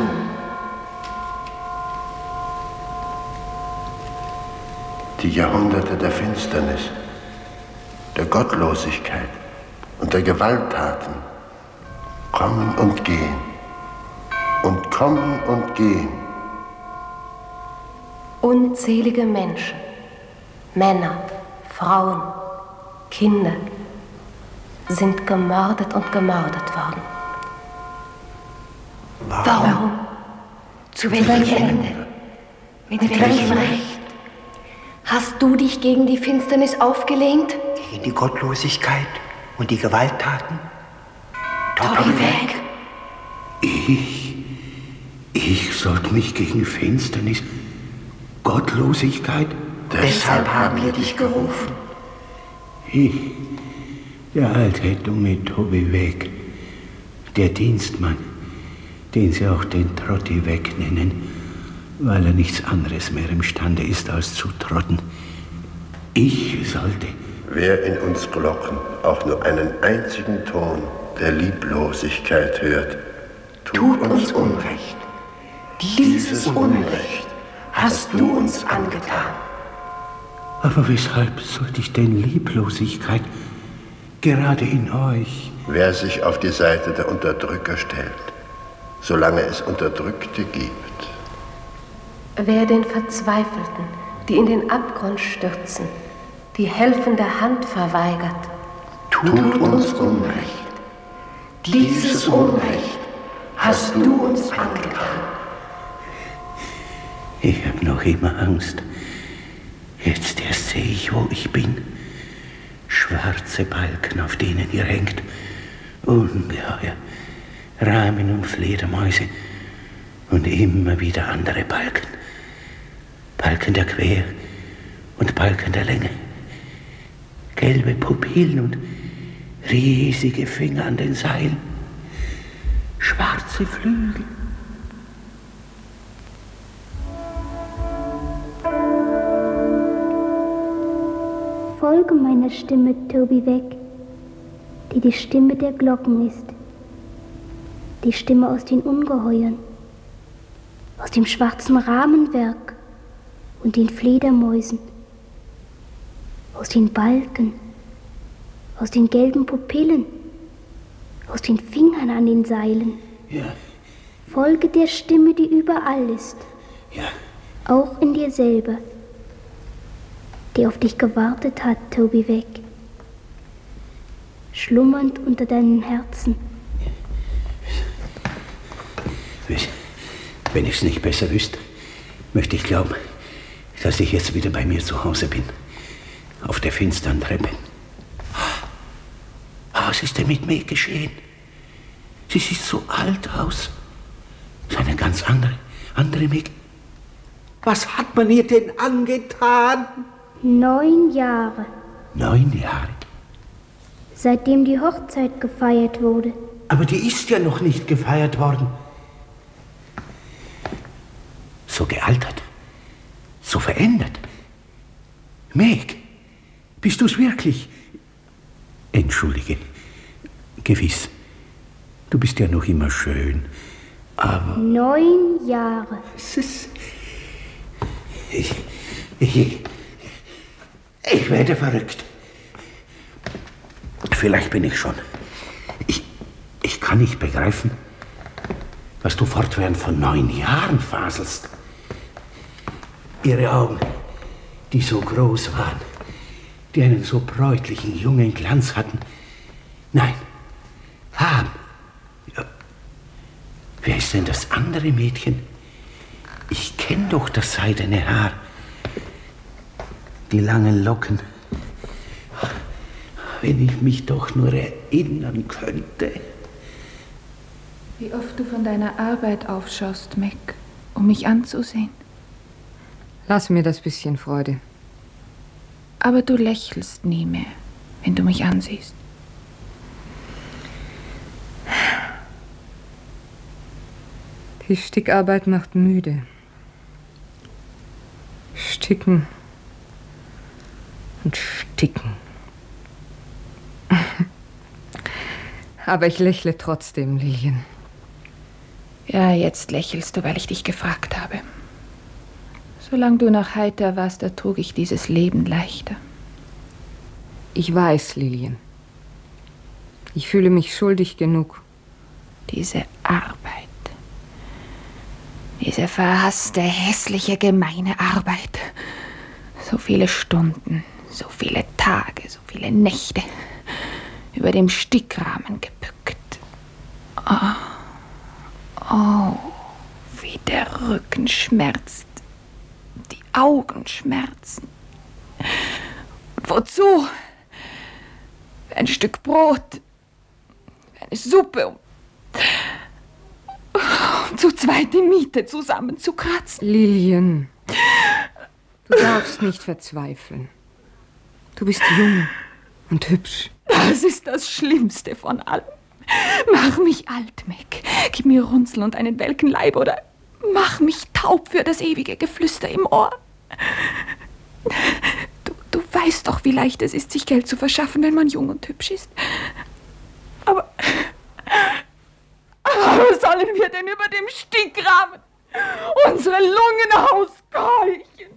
Die Jahrhunderte der Finsternis, der Gottlosigkeit und der Gewalttaten kommen und gehen und kommen und gehen. Unzählige Menschen, Männer, Frauen, Kinder sind gemordet und gemordet worden. Warum? Zu welchem Ende? Mit welchem Recht? Hast du dich gegen die Finsternis aufgelehnt? Gegen die Gottlosigkeit und die Gewalttaten? Toby weg. Ich? Ich sollte mich gegen Finsternis, Gottlosigkeit? Deshalb haben wir dich gerufen. Ich, der alte, dumme Toby weg, der Dienstmann, den sie auch den Trotti weg nennen, weil er nichts anderes mehr imstande ist, als zu trotten. Ich sollte... Wer in uns Glocken auch nur einen einzigen Ton der Lieblosigkeit hört, tut, tut uns Unrecht. Dieses Unrecht hast du uns angetan. Aber weshalb sollte ich denn Lieblosigkeit gerade in euch? Wer sich auf die Seite der Unterdrücker stellt, solange es Unterdrückte gibt. Wer den Verzweifelten, die in den Abgrund stürzen, die helfende Hand verweigert, tut, tut uns Unrecht. Dieses Unrecht hast du uns angetan. Ich habe noch immer Angst. Jetzt erst sehe ich, wo ich bin. Schwarze Balken, auf denen ihr hängt. Ungeheuer. Rahmen und Fledermäuse. Und immer wieder andere Balken. Balken der Quer und Balken der Länge. Gelbe Pupillen und riesige Finger an den Seilen. Schwarze Flügel. Folge meiner Stimme, Toby weg, die die Stimme der Glocken ist. die Stimme aus den Ungeheuern, aus dem schwarzen Rahmenwerk und den Fledermäusen, aus den Balken, aus den gelben Pupillen, aus den Fingern an den Seilen. Ja. Folge der Stimme, die überall ist. Ja. Auch in dir selber, die auf dich gewartet hat, Toby Weg. Schlummernd unter deinem Herzen. Wenn ich es nicht besser wüsste, möchte ich glauben, dass ich jetzt wieder bei mir zu Hause bin. Auf der finsteren Treppe. Was ist denn mit mir geschehen? Sie sieht so alt aus. So eine ganz andere, andere Meg. Was hat man ihr denn angetan? Neun Jahre. Neun Jahre? Seitdem die Hochzeit gefeiert wurde. Aber die ist ja noch nicht gefeiert worden. So gealtert. So verändert. Meg, bist du's wirklich? Entschuldige. Gewiss. Du bist ja noch immer schön. Aber... Neun Jahre. Ich, ich, ich werde verrückt. Vielleicht bin ich schon. Ich, ich kann nicht begreifen, was du fortwährend von neun Jahren faselst. Ihre Augen, die so groß waren, die einen so bräutlichen, jungen Glanz hatten. Nein, haben. Ja. Wer ist denn das andere Mädchen? Ich kenne doch das seidene Haar. Die langen Locken. Wenn ich mich doch nur erinnern könnte. Wie oft du von deiner Arbeit aufschaust, Meg, um mich anzusehen. Lass mir das bisschen Freude. Aber du lächelst nie mehr, wenn du mich ansiehst. Die Stickarbeit macht müde. Sticken und sticken. Aber ich lächle trotzdem, Lilien. Ja, jetzt lächelst du, weil ich dich gefragt habe. Solange du noch heiter warst, ertrug ich dieses Leben leichter. Ich weiß, Lilien. Ich fühle mich schuldig genug. Diese Arbeit. Diese verhasste, hässliche, gemeine Arbeit. So viele Stunden, so viele Tage, so viele Nächte über dem Stickrahmen gebückt. Oh, oh, wie der Rücken schmerzt, die Augen schmerzen. Und wozu? Für ein Stück Brot, für eine Suppe, um, um zu zweit die Miete zusammenzukratzen. Lilien, du darfst nicht verzweifeln. Du bist jung und hübsch. Das ist das Schlimmste von allem. Mach mich alt, Meg. Gib mir Runzeln und einen welken Leib oder mach mich taub für das ewige Geflüster im Ohr. Du, du weißt doch, wie leicht es ist, sich Geld zu verschaffen, wenn man jung und hübsch ist. Aber, aber sollen wir denn über dem Stickrahmen unsere Lungen auskeuchen?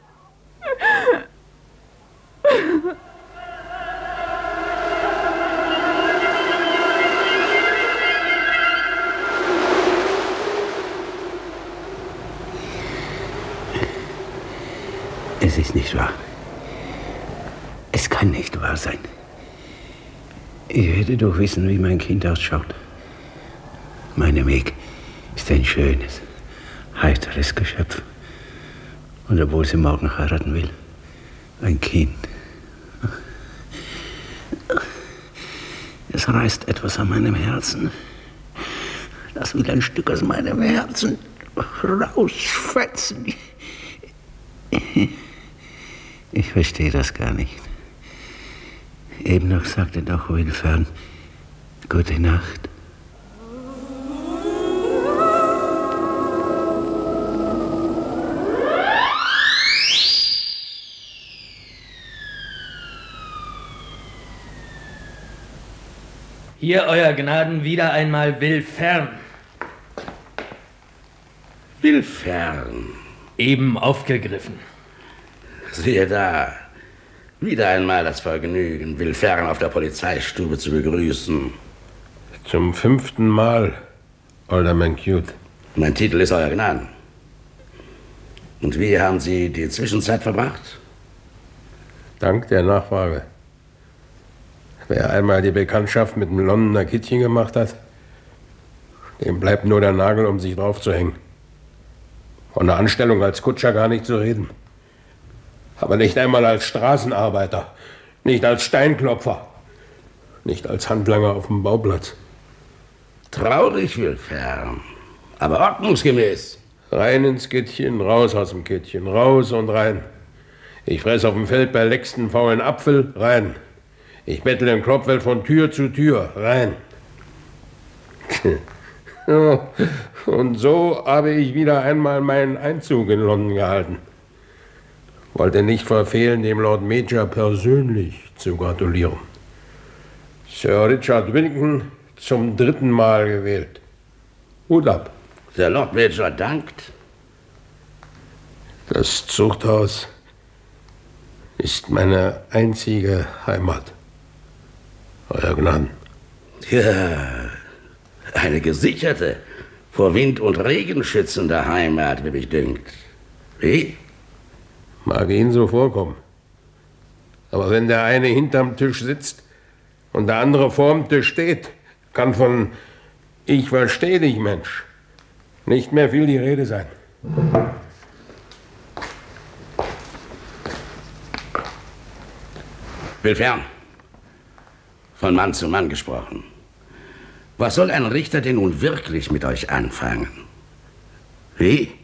Es ist nicht wahr. Es kann nicht wahr sein. Ich werde doch wissen, wie mein Kind ausschaut. Meine Meg ist ein schönes, heiteres Geschöpf. Und obwohl sie morgen heiraten will, ein Kind. Es reißt etwas an meinem Herzen. Das will ein Stück aus meinem Herzen rausfetzen. Ich verstehe das gar nicht. Eben noch sagte doch Wilfern, gute Nacht. Hier, Euer Gnaden, wieder einmal Willfern. Willfern? Eben aufgegriffen. Siehe da, wieder einmal das Vergnügen, Willfern auf der Polizeistube zu begrüßen. Zum fünften Mal, Alderman Cute. Mein Titel ist Euer Gnaden. Und wie haben Sie die Zwischenzeit verbracht? Dank der Nachfrage. Wer einmal die Bekanntschaft mit dem Londoner Kittchen gemacht hat, dem bleibt nur der Nagel, um sich draufzuhängen. Von der Anstellung als Kutscher gar nicht zu reden. Aber nicht einmal als Straßenarbeiter, nicht als Steinklopfer, nicht als Handlanger auf dem Bauplatz. Traurig, Willfern, aber ordnungsgemäß. Rein ins Kittchen, raus aus dem Kittchen, raus und rein. Ich fress auf dem Feld bei Lexten faulen Apfel, rein. Ich bettel im Klopfel von Tür zu Tür, rein. Und so habe ich wieder einmal meinen Einzug in London gehalten. Wollte nicht verfehlen, dem Lord Major persönlich zu gratulieren. Sir Richard Winton zum dritten Mal gewählt. Hut ab. Der Lord Major dankt. Das Zuchthaus ist meine einzige Heimat, Euer Gnaden. Ja, eine gesicherte, vor Wind und Regen schützende Heimat, wie mich dünkt. Wie? Mag Ihnen so vorkommen. Aber wenn der eine hinterm Tisch sitzt und der andere vorm Tisch steht, kann von "Ich verstehe dich, Mensch" nicht mehr viel die Rede sein. Willfern, von Mann zu Mann gesprochen. Was soll ein Richter denn nun wirklich mit euch anfangen? Wie?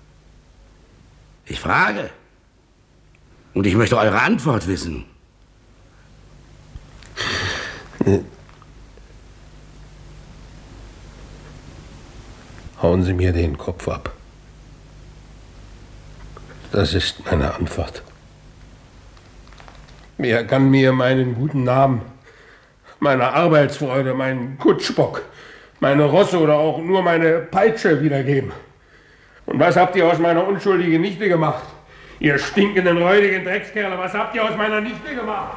Ich frage. Und ich möchte eure Antwort wissen. Hauen Sie mir den Kopf ab. Das ist meine Antwort. Wer kann mir meinen guten Namen, meine Arbeitsfreude, meinen Kutschbock, meine Rosse oder auch nur meine Peitsche wiedergeben? Und was habt ihr aus meiner unschuldigen Nichte gemacht? Ihr stinkenden, räudigen Dreckskerle, was habt ihr aus meiner Nichte gemacht?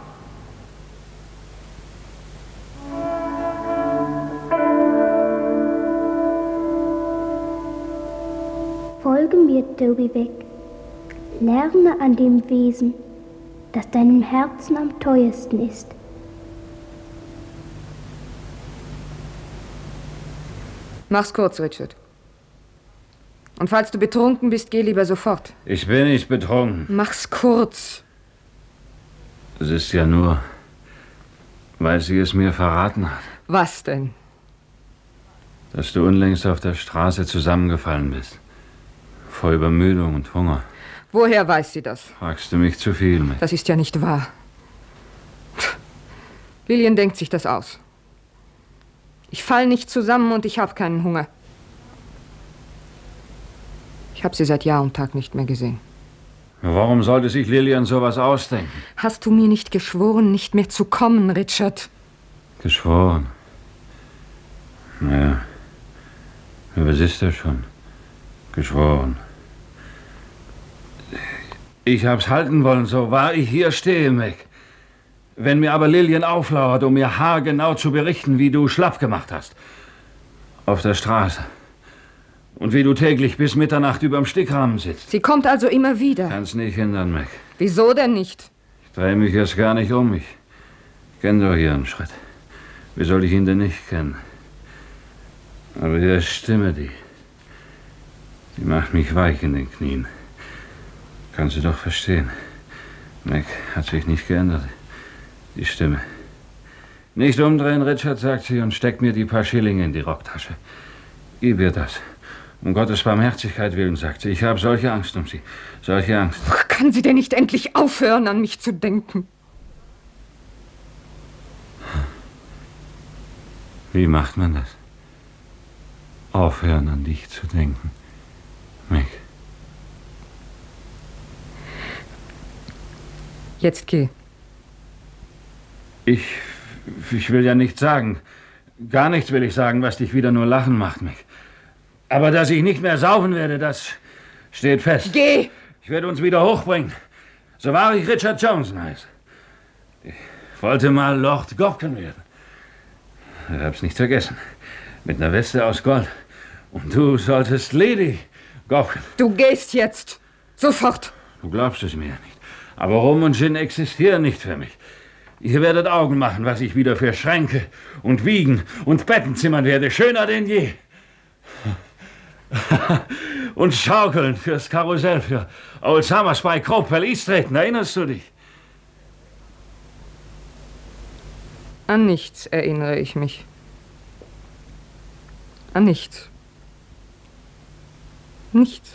Folge mir, Toby weg. Lerne an dem Wesen, das deinem Herzen am teuersten ist. Mach's kurz, Richard. Und falls du betrunken bist, geh lieber sofort. Ich bin nicht betrunken. Mach's kurz. Es ist ja nur, weil sie es mir verraten hat. Was denn? Dass du unlängst auf der Straße zusammengefallen bist. Vor Übermüdung und Hunger. Woher weiß sie das? Fragst du mich zu viel mit? Das ist ja nicht wahr. Lillian denkt sich das aus. Ich fall nicht zusammen und ich habe keinen Hunger. Ich habe sie seit Jahr und Tag nicht mehr gesehen. Warum sollte sich Lillian sowas ausdenken? Hast du mir nicht geschworen, nicht mehr zu kommen, Richard? Geschworen? Naja, was ist das schon? Geschworen. Ich hab's halten wollen, so wahr ich hier stehe, Mac. Wenn mir aber Lillian auflauert, um mir haargenau zu berichten, wie du schlapp gemacht hast. Auf der Straße. Und wie du täglich bis Mitternacht überm Stickrahmen sitzt. Sie kommt also immer wieder. Kann's nicht hindern, Mac. Wieso denn nicht? Ich drehe mich erst gar nicht um. Ich kenne doch hier einen Schritt. Wie soll ich ihn denn nicht kennen? Aber die Stimme, die... die macht mich weich in den Knien. Kannst du doch verstehen. Mac hat sich nicht geändert. Die Stimme. Nicht umdrehen, Richard, sagt sie und steckt mir die paar Schillinge in die Rocktasche. Gib ihr das. Um Gottes Barmherzigkeit willen, sagt sie. Ich habe solche Angst um sie. Solche Angst. Kann sie denn nicht endlich aufhören, an mich zu denken? Wie macht man das? Aufhören, an dich zu denken. Mac. Jetzt geh. Ich Ich will ja nichts sagen. Gar nichts will ich sagen, was dich wieder nur lachen macht, Meg. Aber dass ich nicht mehr saufen werde, das steht fest. Geh! Ich werde uns wieder hochbringen. So wahr ich Richard Johnson heiße. Ich wollte mal Lord Gobken werden. Ich hab's nicht vergessen. Mit einer Weste aus Gold. Und du solltest Lady Gobken. Du gehst jetzt. Sofort. Du glaubst es mir nicht. Aber Rum und Gin existieren nicht für mich. Ihr werdet Augen machen, was ich wieder für Schränke und Wiegen und Betten zimmern werde. Schöner denn je. Und Schaukeln fürs Karussell für Old Summers bei Crowpell East Drayton. Erinnerst du dich? An nichts erinnere ich mich. An nichts. Nichts.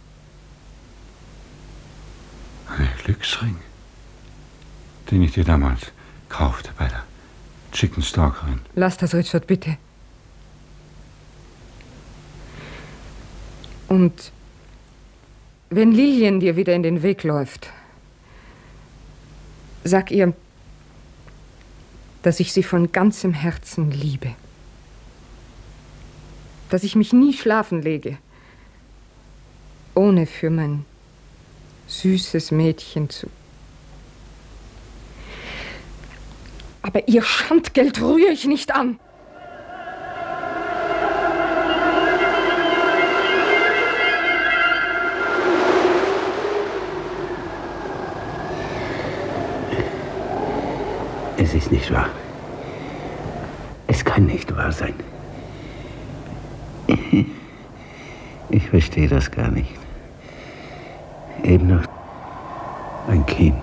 Ein Glücksring, den ich dir damals kaufte bei der Chicken Stalkerin. Lass das, Richard, bitte. Und wenn Lillian dir wieder in den Weg läuft, sag ihr, dass ich sie von ganzem Herzen liebe. Dass ich mich nie schlafen lege, ohne für mein süßes Mädchen zu. Aber ihr Schandgeld rühre ich nicht an. Es ist nicht wahr. Es kann nicht wahr sein. Ich verstehe das gar nicht. Eben noch ein Kind.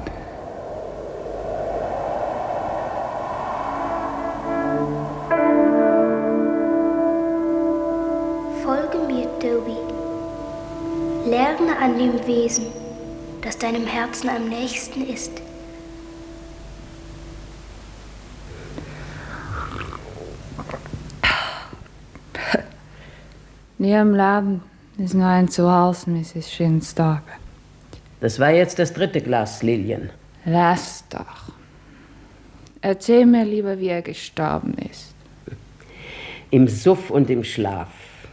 Folge mir, Toby. Lerne an dem Wesen, das deinem Herzen am nächsten ist. In Ihrem Leben ist nur ein Zuhause, Misses Schinstarbe. Das war jetzt das dritte Glas, Lillian. Lass doch. Erzähl mir lieber, wie er gestorben ist. Im Suff und im Schlaf.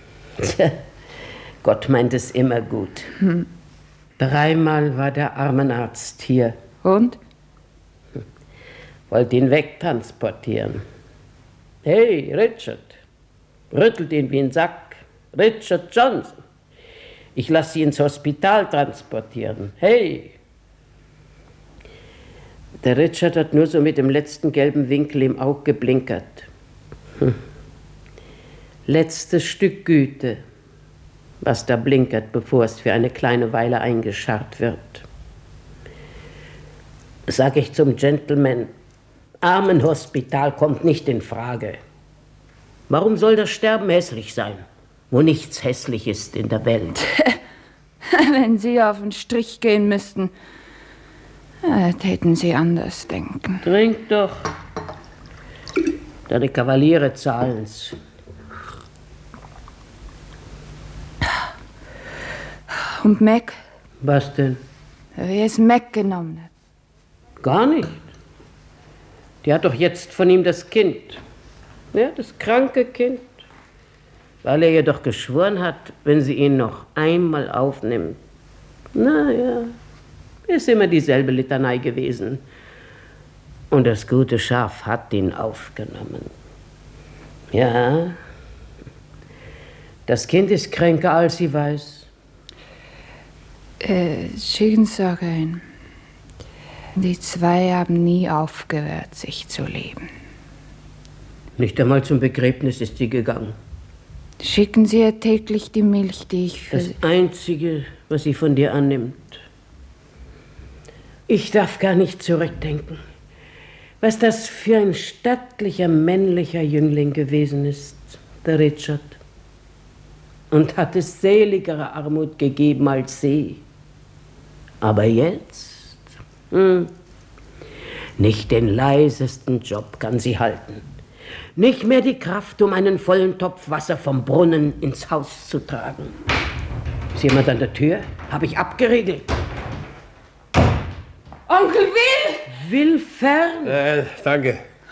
Gott meint es immer gut. Hm. Dreimal war der Armenarzt hier. Und? Wollte ihn wegtransportieren. Hey, Richard. Rüttelt ihn wie ein Sack. Richard Johnson. Ich lasse Sie ins Hospital transportieren. Hey! Der Richard hat nur so mit dem letzten gelben Winkel im Auge geblinkert. Hm. Letztes Stück Güte, was da blinkert, bevor es für eine kleine Weile eingescharrt wird. Sag ich zum Gentleman, Armenhospital kommt nicht in Frage. Warum soll das Sterben hässlich sein, wo nichts hässlich ist in der Welt? Wenn Sie auf den Strich gehen müssten, äh, täten Sie anders denken. Trink doch. Deine Kavaliere zahlen's. Und Meg? Was denn? Wie es Meg genommen hat. Gar nicht. Die hat doch jetzt von ihm das Kind. Ja, das kranke Kind. Weil er ihr doch geschworen hat, wenn sie ihn noch einmal aufnimmt. Na ja, ist immer dieselbe Litanei gewesen. Und das gute Schaf hat ihn aufgenommen. Ja, das Kind ist kränker, als sie weiß. Äh, schicken Sie ihn. Die zwei haben nie aufgehört, sich zu lieben. Nicht einmal zum Begräbnis ist sie gegangen. Schicken Sie ihr täglich die Milch, die ich für Das Einzige, was sie von dir annimmt. Ich darf gar nicht zurückdenken, was das für ein stattlicher, männlicher Jüngling gewesen ist, der Richard. Und hat es seligere Armut gegeben als sie. Aber jetzt, hm, nicht den leisesten Job kann sie halten. Nicht mehr die Kraft, um einen vollen Topf Wasser vom Brunnen ins Haus zu tragen. Ist jemand an der Tür? Habe ich abgeriegelt. Onkel Will! Will fern? Äh, danke.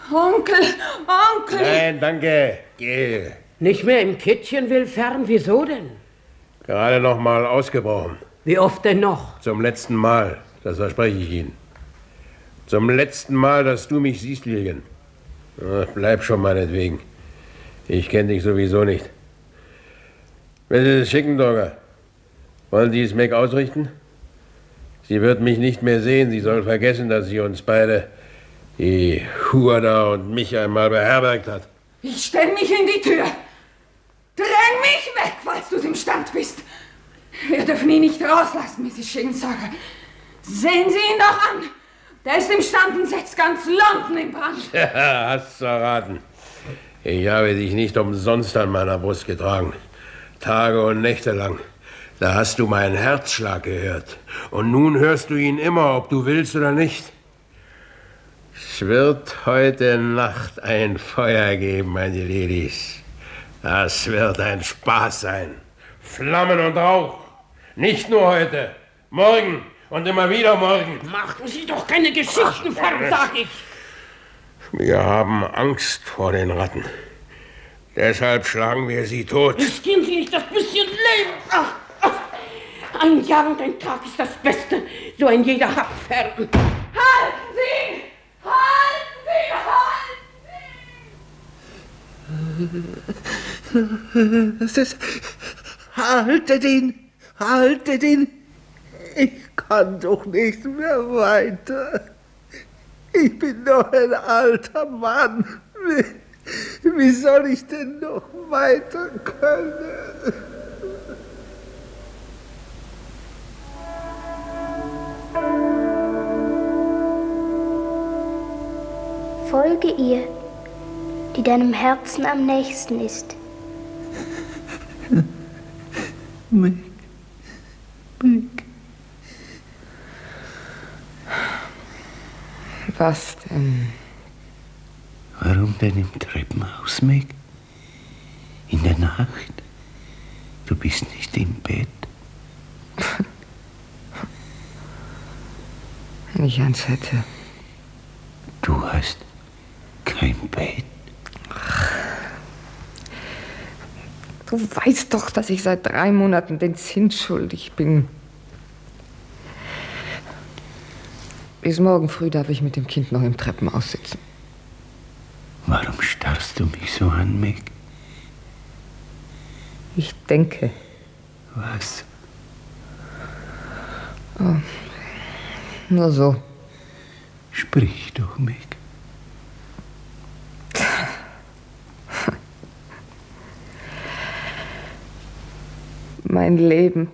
Onkel, Onkel! Nein, danke. Geh. Nicht mehr im Kittchen, Wilfern? Wieso denn? Gerade noch mal ausgebrochen. Wie oft denn noch? Zum letzten Mal, das verspreche ich Ihnen. Zum letzten Mal, dass du mich siehst, Lilien. Ach, bleib schon meinetwegen. Ich kenne dich sowieso nicht. Misses Schickendorfer, wollen Sie es Meg ausrichten? Sie wird mich nicht mehr sehen. Sie soll vergessen, dass sie uns beide, die Hur da und mich einmal beherbergt hat. Ich stell mich in die Tür. Dräng mich weg, falls du im Stand bist. Wir dürfen ihn nicht rauslassen, Misses Schickendorfer. Sehen Sie ihn doch an. Der ist imstande und setzt ganz London in Brand. Ja, hast erraten. Ich habe dich nicht umsonst an meiner Brust getragen. Tage und Nächte lang. Da hast du meinen Herzschlag gehört. Und nun hörst du ihn immer, ob du willst oder nicht. Es wird heute Nacht ein Feuer geben, meine Ladies. Das wird ein Spaß sein. Flammen und Rauch. Nicht nur heute. Morgen. Und immer wieder morgen. Machen Sie doch keine Geschichten fern, sag ich. Wir haben Angst vor den Ratten. Deshalb schlagen wir sie tot. Riskieren Sie nicht das bisschen Leben. Ach, ach. Ein Jahr und ein Tag ist das Beste. So ein jeder hat fern. Halten Sie! Halten Sie! Halten Das ist... Haltet ihn! Haltet ihn! Ich kann doch nicht mehr weiter. Ich bin doch ein alter Mann. Wie, wie soll ich denn noch weiter können? Folge ihr, die deinem Herzen am nächsten ist. Meg, Meg. Was denn? Warum denn im Treppenhaus, Meg? In der Nacht? Du bist nicht im Bett. Wenn ich eins hätte. Du hast kein Bett. Du weißt doch, dass ich seit drei Monaten den Zins schuldig bin. Bis morgen früh darf ich mit dem Kind noch im Treppenhaus sitzen. Warum starrst du mich so an, Meg? Ich denke. Was? Oh, nur so. Sprich doch, Meg. Mein Leben.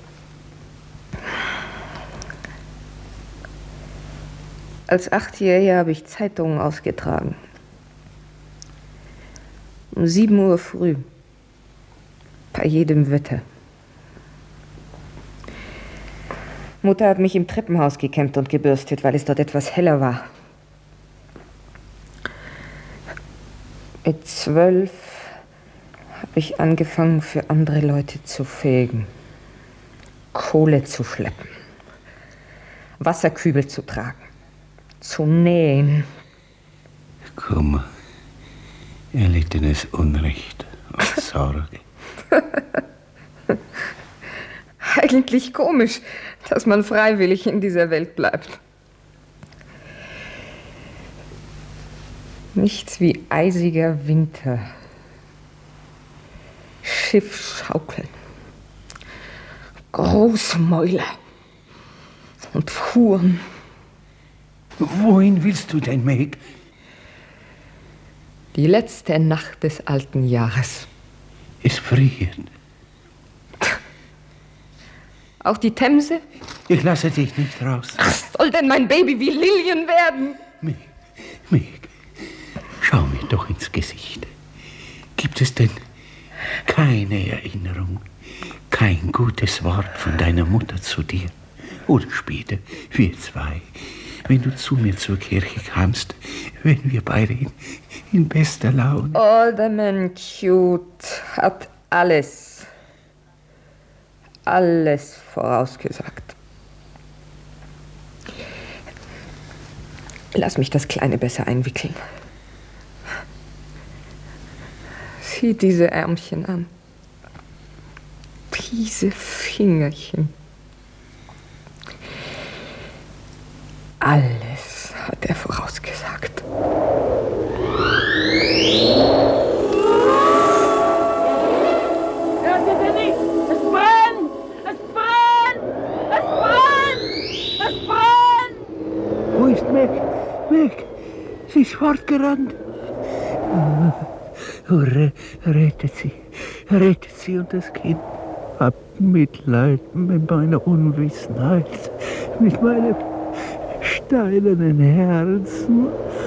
Als Achtjähriger habe ich Zeitungen ausgetragen. Um sieben Uhr früh. Bei jedem Wetter. Mutter hat mich im Treppenhaus gekämmt und gebürstet, weil es dort etwas heller war. Mit zwölf habe ich angefangen, für andere Leute zu fegen. Kohle zu schleppen. Wasserkübel zu tragen. Zu nähen. Kummer, erlittenes Unrecht und Sorge. Eigentlich komisch, dass man freiwillig in dieser Welt bleibt. Nichts wie eisiger Winter. Schiffschaukeln. Großmäuler. Und Fuhren. Wohin willst du denn, Meg? Die letzte Nacht des alten Jahres. Es friert. Auch die Themse? Ich lasse dich nicht raus. Was soll denn mein Baby wie Lilien werden? Meg, Meg, schau mir doch ins Gesicht. Gibt es denn keine Erinnerung, kein gutes Wort von deiner Mutter zu dir? Oder später, wir zwei, wenn du zu mir zur Kirche kamst, wenn wir beide in, in bester Laune... Alderman Cute hat alles, alles vorausgesagt. Lass mich das Kleine besser einwickeln. Sieh diese Ärmchen an. Diese Fingerchen. Alles hat er vorausgesagt. Hört ihr denn nicht? Es brennt! Es brennt! Es brennt! Es brennt! Wo ist Meg? Meg, sie ist fortgerannt. Oh, re rettet sie, rettet sie und das Kind. Hab Mitleid mit meiner Unwissenheit, mit meinem steinernen Herzen.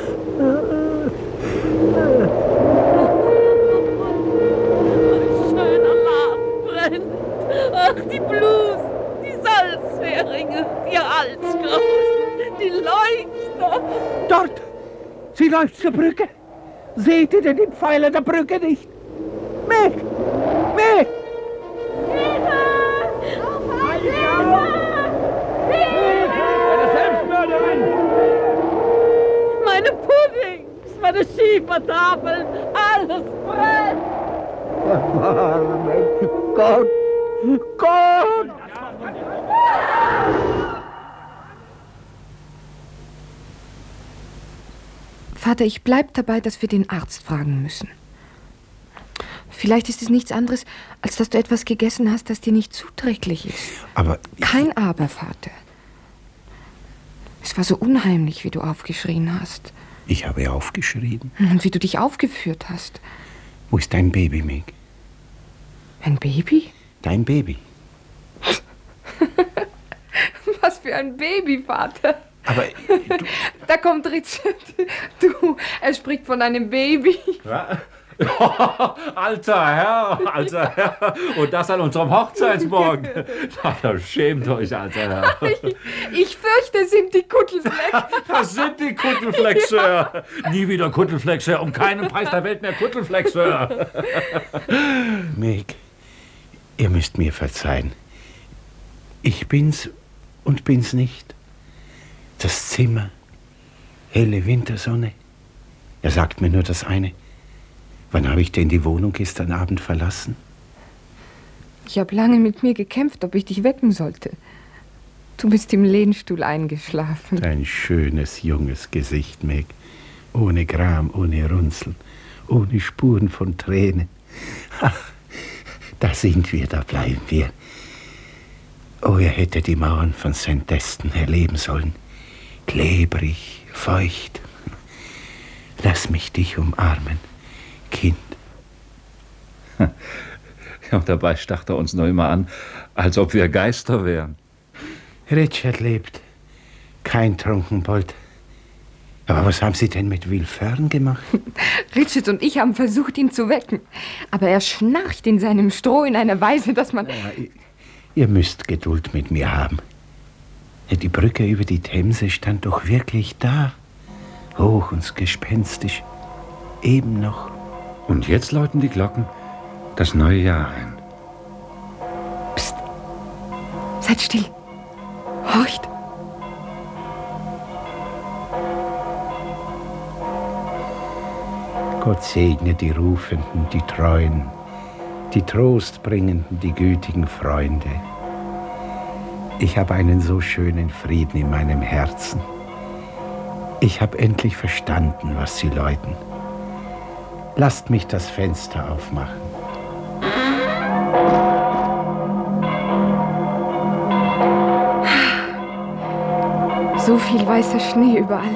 Schöner Laden brennt. Ach, die Blues, die Salzheringe, die Halskrausen, die Leuchter. Dort! Sie läuft zur Brücke! Seht ihr denn den Pfeiler der Brücke nicht? Meg! Meg! Meine Puddings, meine Schiefertafeln, alles brennt! Erbarme Gott! Gott! Vater, ich bleib dabei, dass wir den Arzt fragen müssen. Vielleicht ist es nichts anderes, als dass du etwas gegessen hast, das dir nicht zuträglich ist. Aber... Kein Aber, Vater. Es war so unheimlich, wie du aufgeschrien hast. Ich habe aufgeschrien. Und wie du dich aufgeführt hast. Wo ist dein Baby, Meg? Ein Baby? Dein Baby. Was für ein Baby, Vater. Aber du... Da kommt Richard. Du, er spricht von einem Baby. Ja? Alter Herr, alter Herr. Und das an unserem Hochzeitsmorgen. Na, schämt euch, alter Herr. Ich, ich fürchte, es sind die Kuttelflecks. Das sind die Kuttelflecks, Sir. Ja. Nie wieder Kuttelflecks, Sir. Um keinen Preis der Welt mehr Kuttelflecks, Sir. Meg, ihr müsst mir verzeihen. Ich bin's und bin's nicht. Das Zimmer, helle Wintersonne. Er sagt mir nur das eine. Wann habe ich denn die Wohnung gestern Abend verlassen? Ich habe lange mit mir gekämpft, ob ich dich wecken sollte. Du bist im Lehnstuhl eingeschlafen. Dein schönes, junges Gesicht, Meg. Ohne Gram, ohne Runzeln, ohne Spuren von Tränen. Ach, da sind wir, da bleiben wir. Oh, er hätte die Mauern von Sankt Destin erleben sollen. Klebrig, feucht. Lass mich dich umarmen, Kind. Ja, und dabei starrt er uns noch immer an, als ob wir Geister wären. Richard lebt. Kein Trunkenbold. Aber was haben Sie denn mit Will Fern gemacht? Richard und ich haben versucht, ihn zu wecken. Aber er schnarcht in seinem Stroh in einer Weise, dass man... Ja, ihr müsst Geduld mit mir haben. Die Brücke über die Themse stand doch wirklich da. Hoch und gespenstisch. Eben noch. Und jetzt läuten die Glocken das neue Jahr ein. Psst. Seid still. Horcht. Gott segne die Rufenden, die Treuen, die Trostbringenden, die gütigen Freunde. Ich habe einen so schönen Frieden in meinem Herzen. Ich habe endlich verstanden, was sie läuten. Lasst mich das Fenster aufmachen. So viel weißer Schnee überall.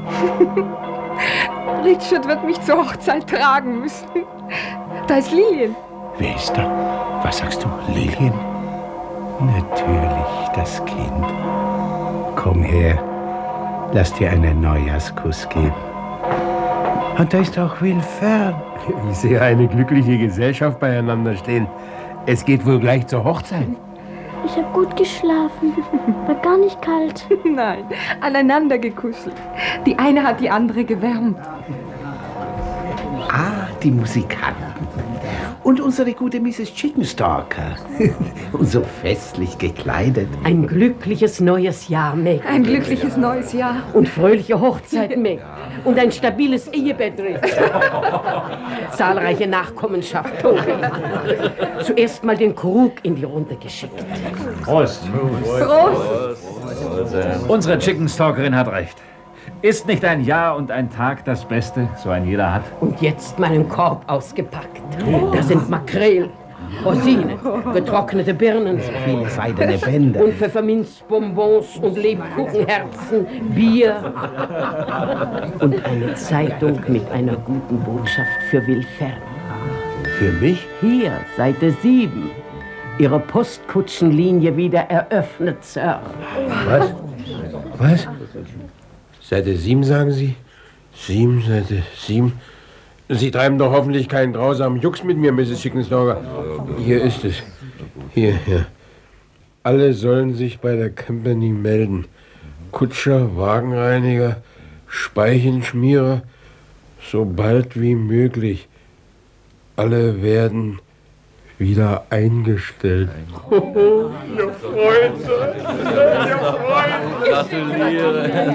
Richard wird mich zur Hochzeit tragen müssen. Da ist Lilien. Wer ist da? Was sagst du, Lilien? Natürlich das Kind. Komm her, lass dir einen Neujahrskuss geben. Und da ist auch Will Fern. Ich sehe eine glückliche Gesellschaft beieinander stehen. Es geht wohl gleich zur Hochzeit. Ich habe gut geschlafen. War gar nicht kalt. Nein, aneinander gekuschelt. Die eine hat die andere gewärmt. Ah, die Musikanten. Und unsere gute Misses Chickenstalker. Und so festlich gekleidet. Ein glückliches neues Jahr, Meg. Ein glückliches neues Jahr. Und fröhliche Hochzeit, Meg. Und ein stabiles Ehebett, Rich. Zahlreiche Nachkommenschaft, Tobi. Zuerst mal den Krug in die Runde geschickt. Prost. Prost. Unsere Chickenstalkerin hat recht. Ist nicht ein Jahr und ein Tag das Beste, so ein jeder hat? Und jetzt meinen Korb ausgepackt. Da sind Makrelen, Rosinen, getrocknete Birnen, viele seidene Bänder und Pfefferminzbonbons und Lebkuchenherzen, Bier und eine Zeitung mit einer guten Botschaft für Wilfern. Für mich? Hier, Seite sieben. Ihre Postkutschenlinie wieder eröffnet, Sir. Was? Was? Seite sieben, sagen Sie? Sieben, Seite sieben. Sie treiben doch hoffentlich keinen grausamen Jux mit mir, Misses Chickenstalker. Hier ist es. Hier, hier. Alle sollen sich bei der Company melden. Kutscher, Wagenreiniger, Speichenschmierer, so bald wie möglich. Alle werden wieder eingestellt. Ihr Freunde! Ihr Freunde! Gratuliere!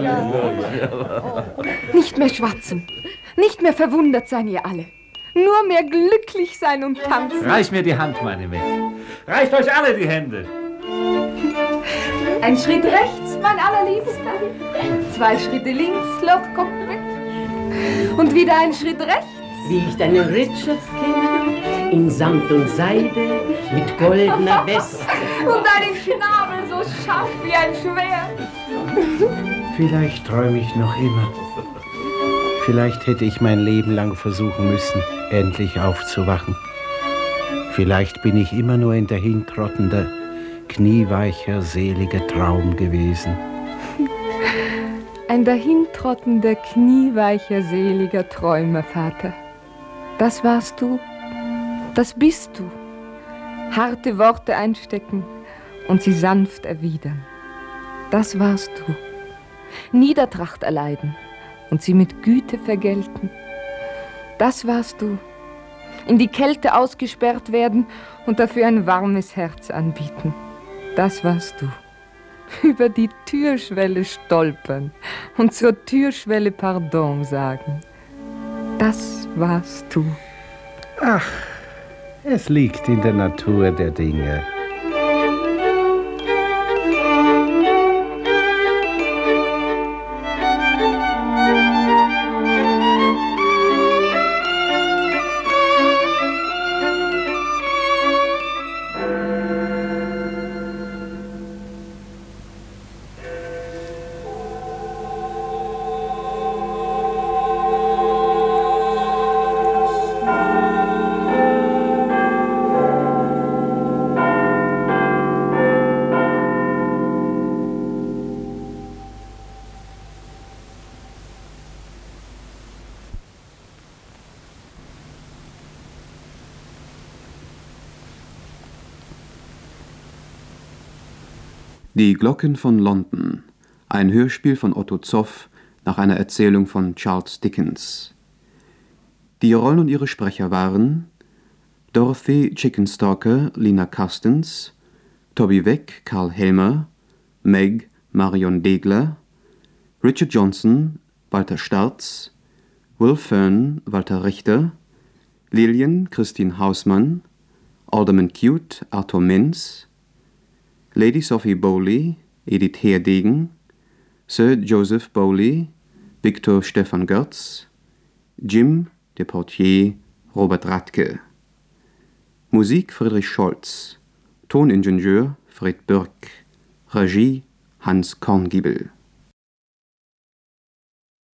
Nicht mehr schwatzen. Nicht mehr verwundert sein, ihr alle. Nur mehr glücklich sein und tanzen. Reich mir die Hand, meine Meg. Reicht euch alle die Hände. Ein Schritt rechts, mein allerliebster. Zwei Schritte links, Lord Cockpit. Und wieder ein Schritt rechts. Wie ich deinen Richard kenne, in Samt und Seide, mit goldener Weste. Und deinen Schnabel so scharf wie ein Schwert. Vielleicht träume ich noch immer. Vielleicht hätte ich mein Leben lang versuchen müssen, endlich aufzuwachen. Vielleicht bin ich immer nur ein dahintrottender, knieweicher, seliger Traum gewesen. Ein dahintrottender, knieweicher, seliger Träumer, Vater. Das warst du, das bist du. Harte Worte einstecken und sie sanft erwidern. Das warst du. Niedertracht erleiden und sie mit Güte vergelten. Das warst du. In die Kälte ausgesperrt werden und dafür ein warmes Herz anbieten. Das warst du. Über die Türschwelle stolpern und zur Türschwelle Pardon sagen. Das warst du. Ach, es liegt in der Natur der Dinge. Die Glocken von London, ein Hörspiel von Otto Zoff nach einer Erzählung von Charles Dickens. Die Rollen und ihre Sprecher waren Dorothy Chickenstalker, Lina Carstens, Toby Weck, Karl Helmer, Meg, Marion Degler, Richard Johnson, Walter Starz, Will Fern, Walter Richter, Lillian, Christine Hausmann, Alderman Cute, Arthur Menz, Lady Sophie Bowley, Edith Herdegen, Sir Joseph Bowley, Victor Stefan Götz, Jim, der Portier, Robert Radke. Musik Friedrich Scholz, Toningenieur Fred Birk, Regie Hans Korngiebel.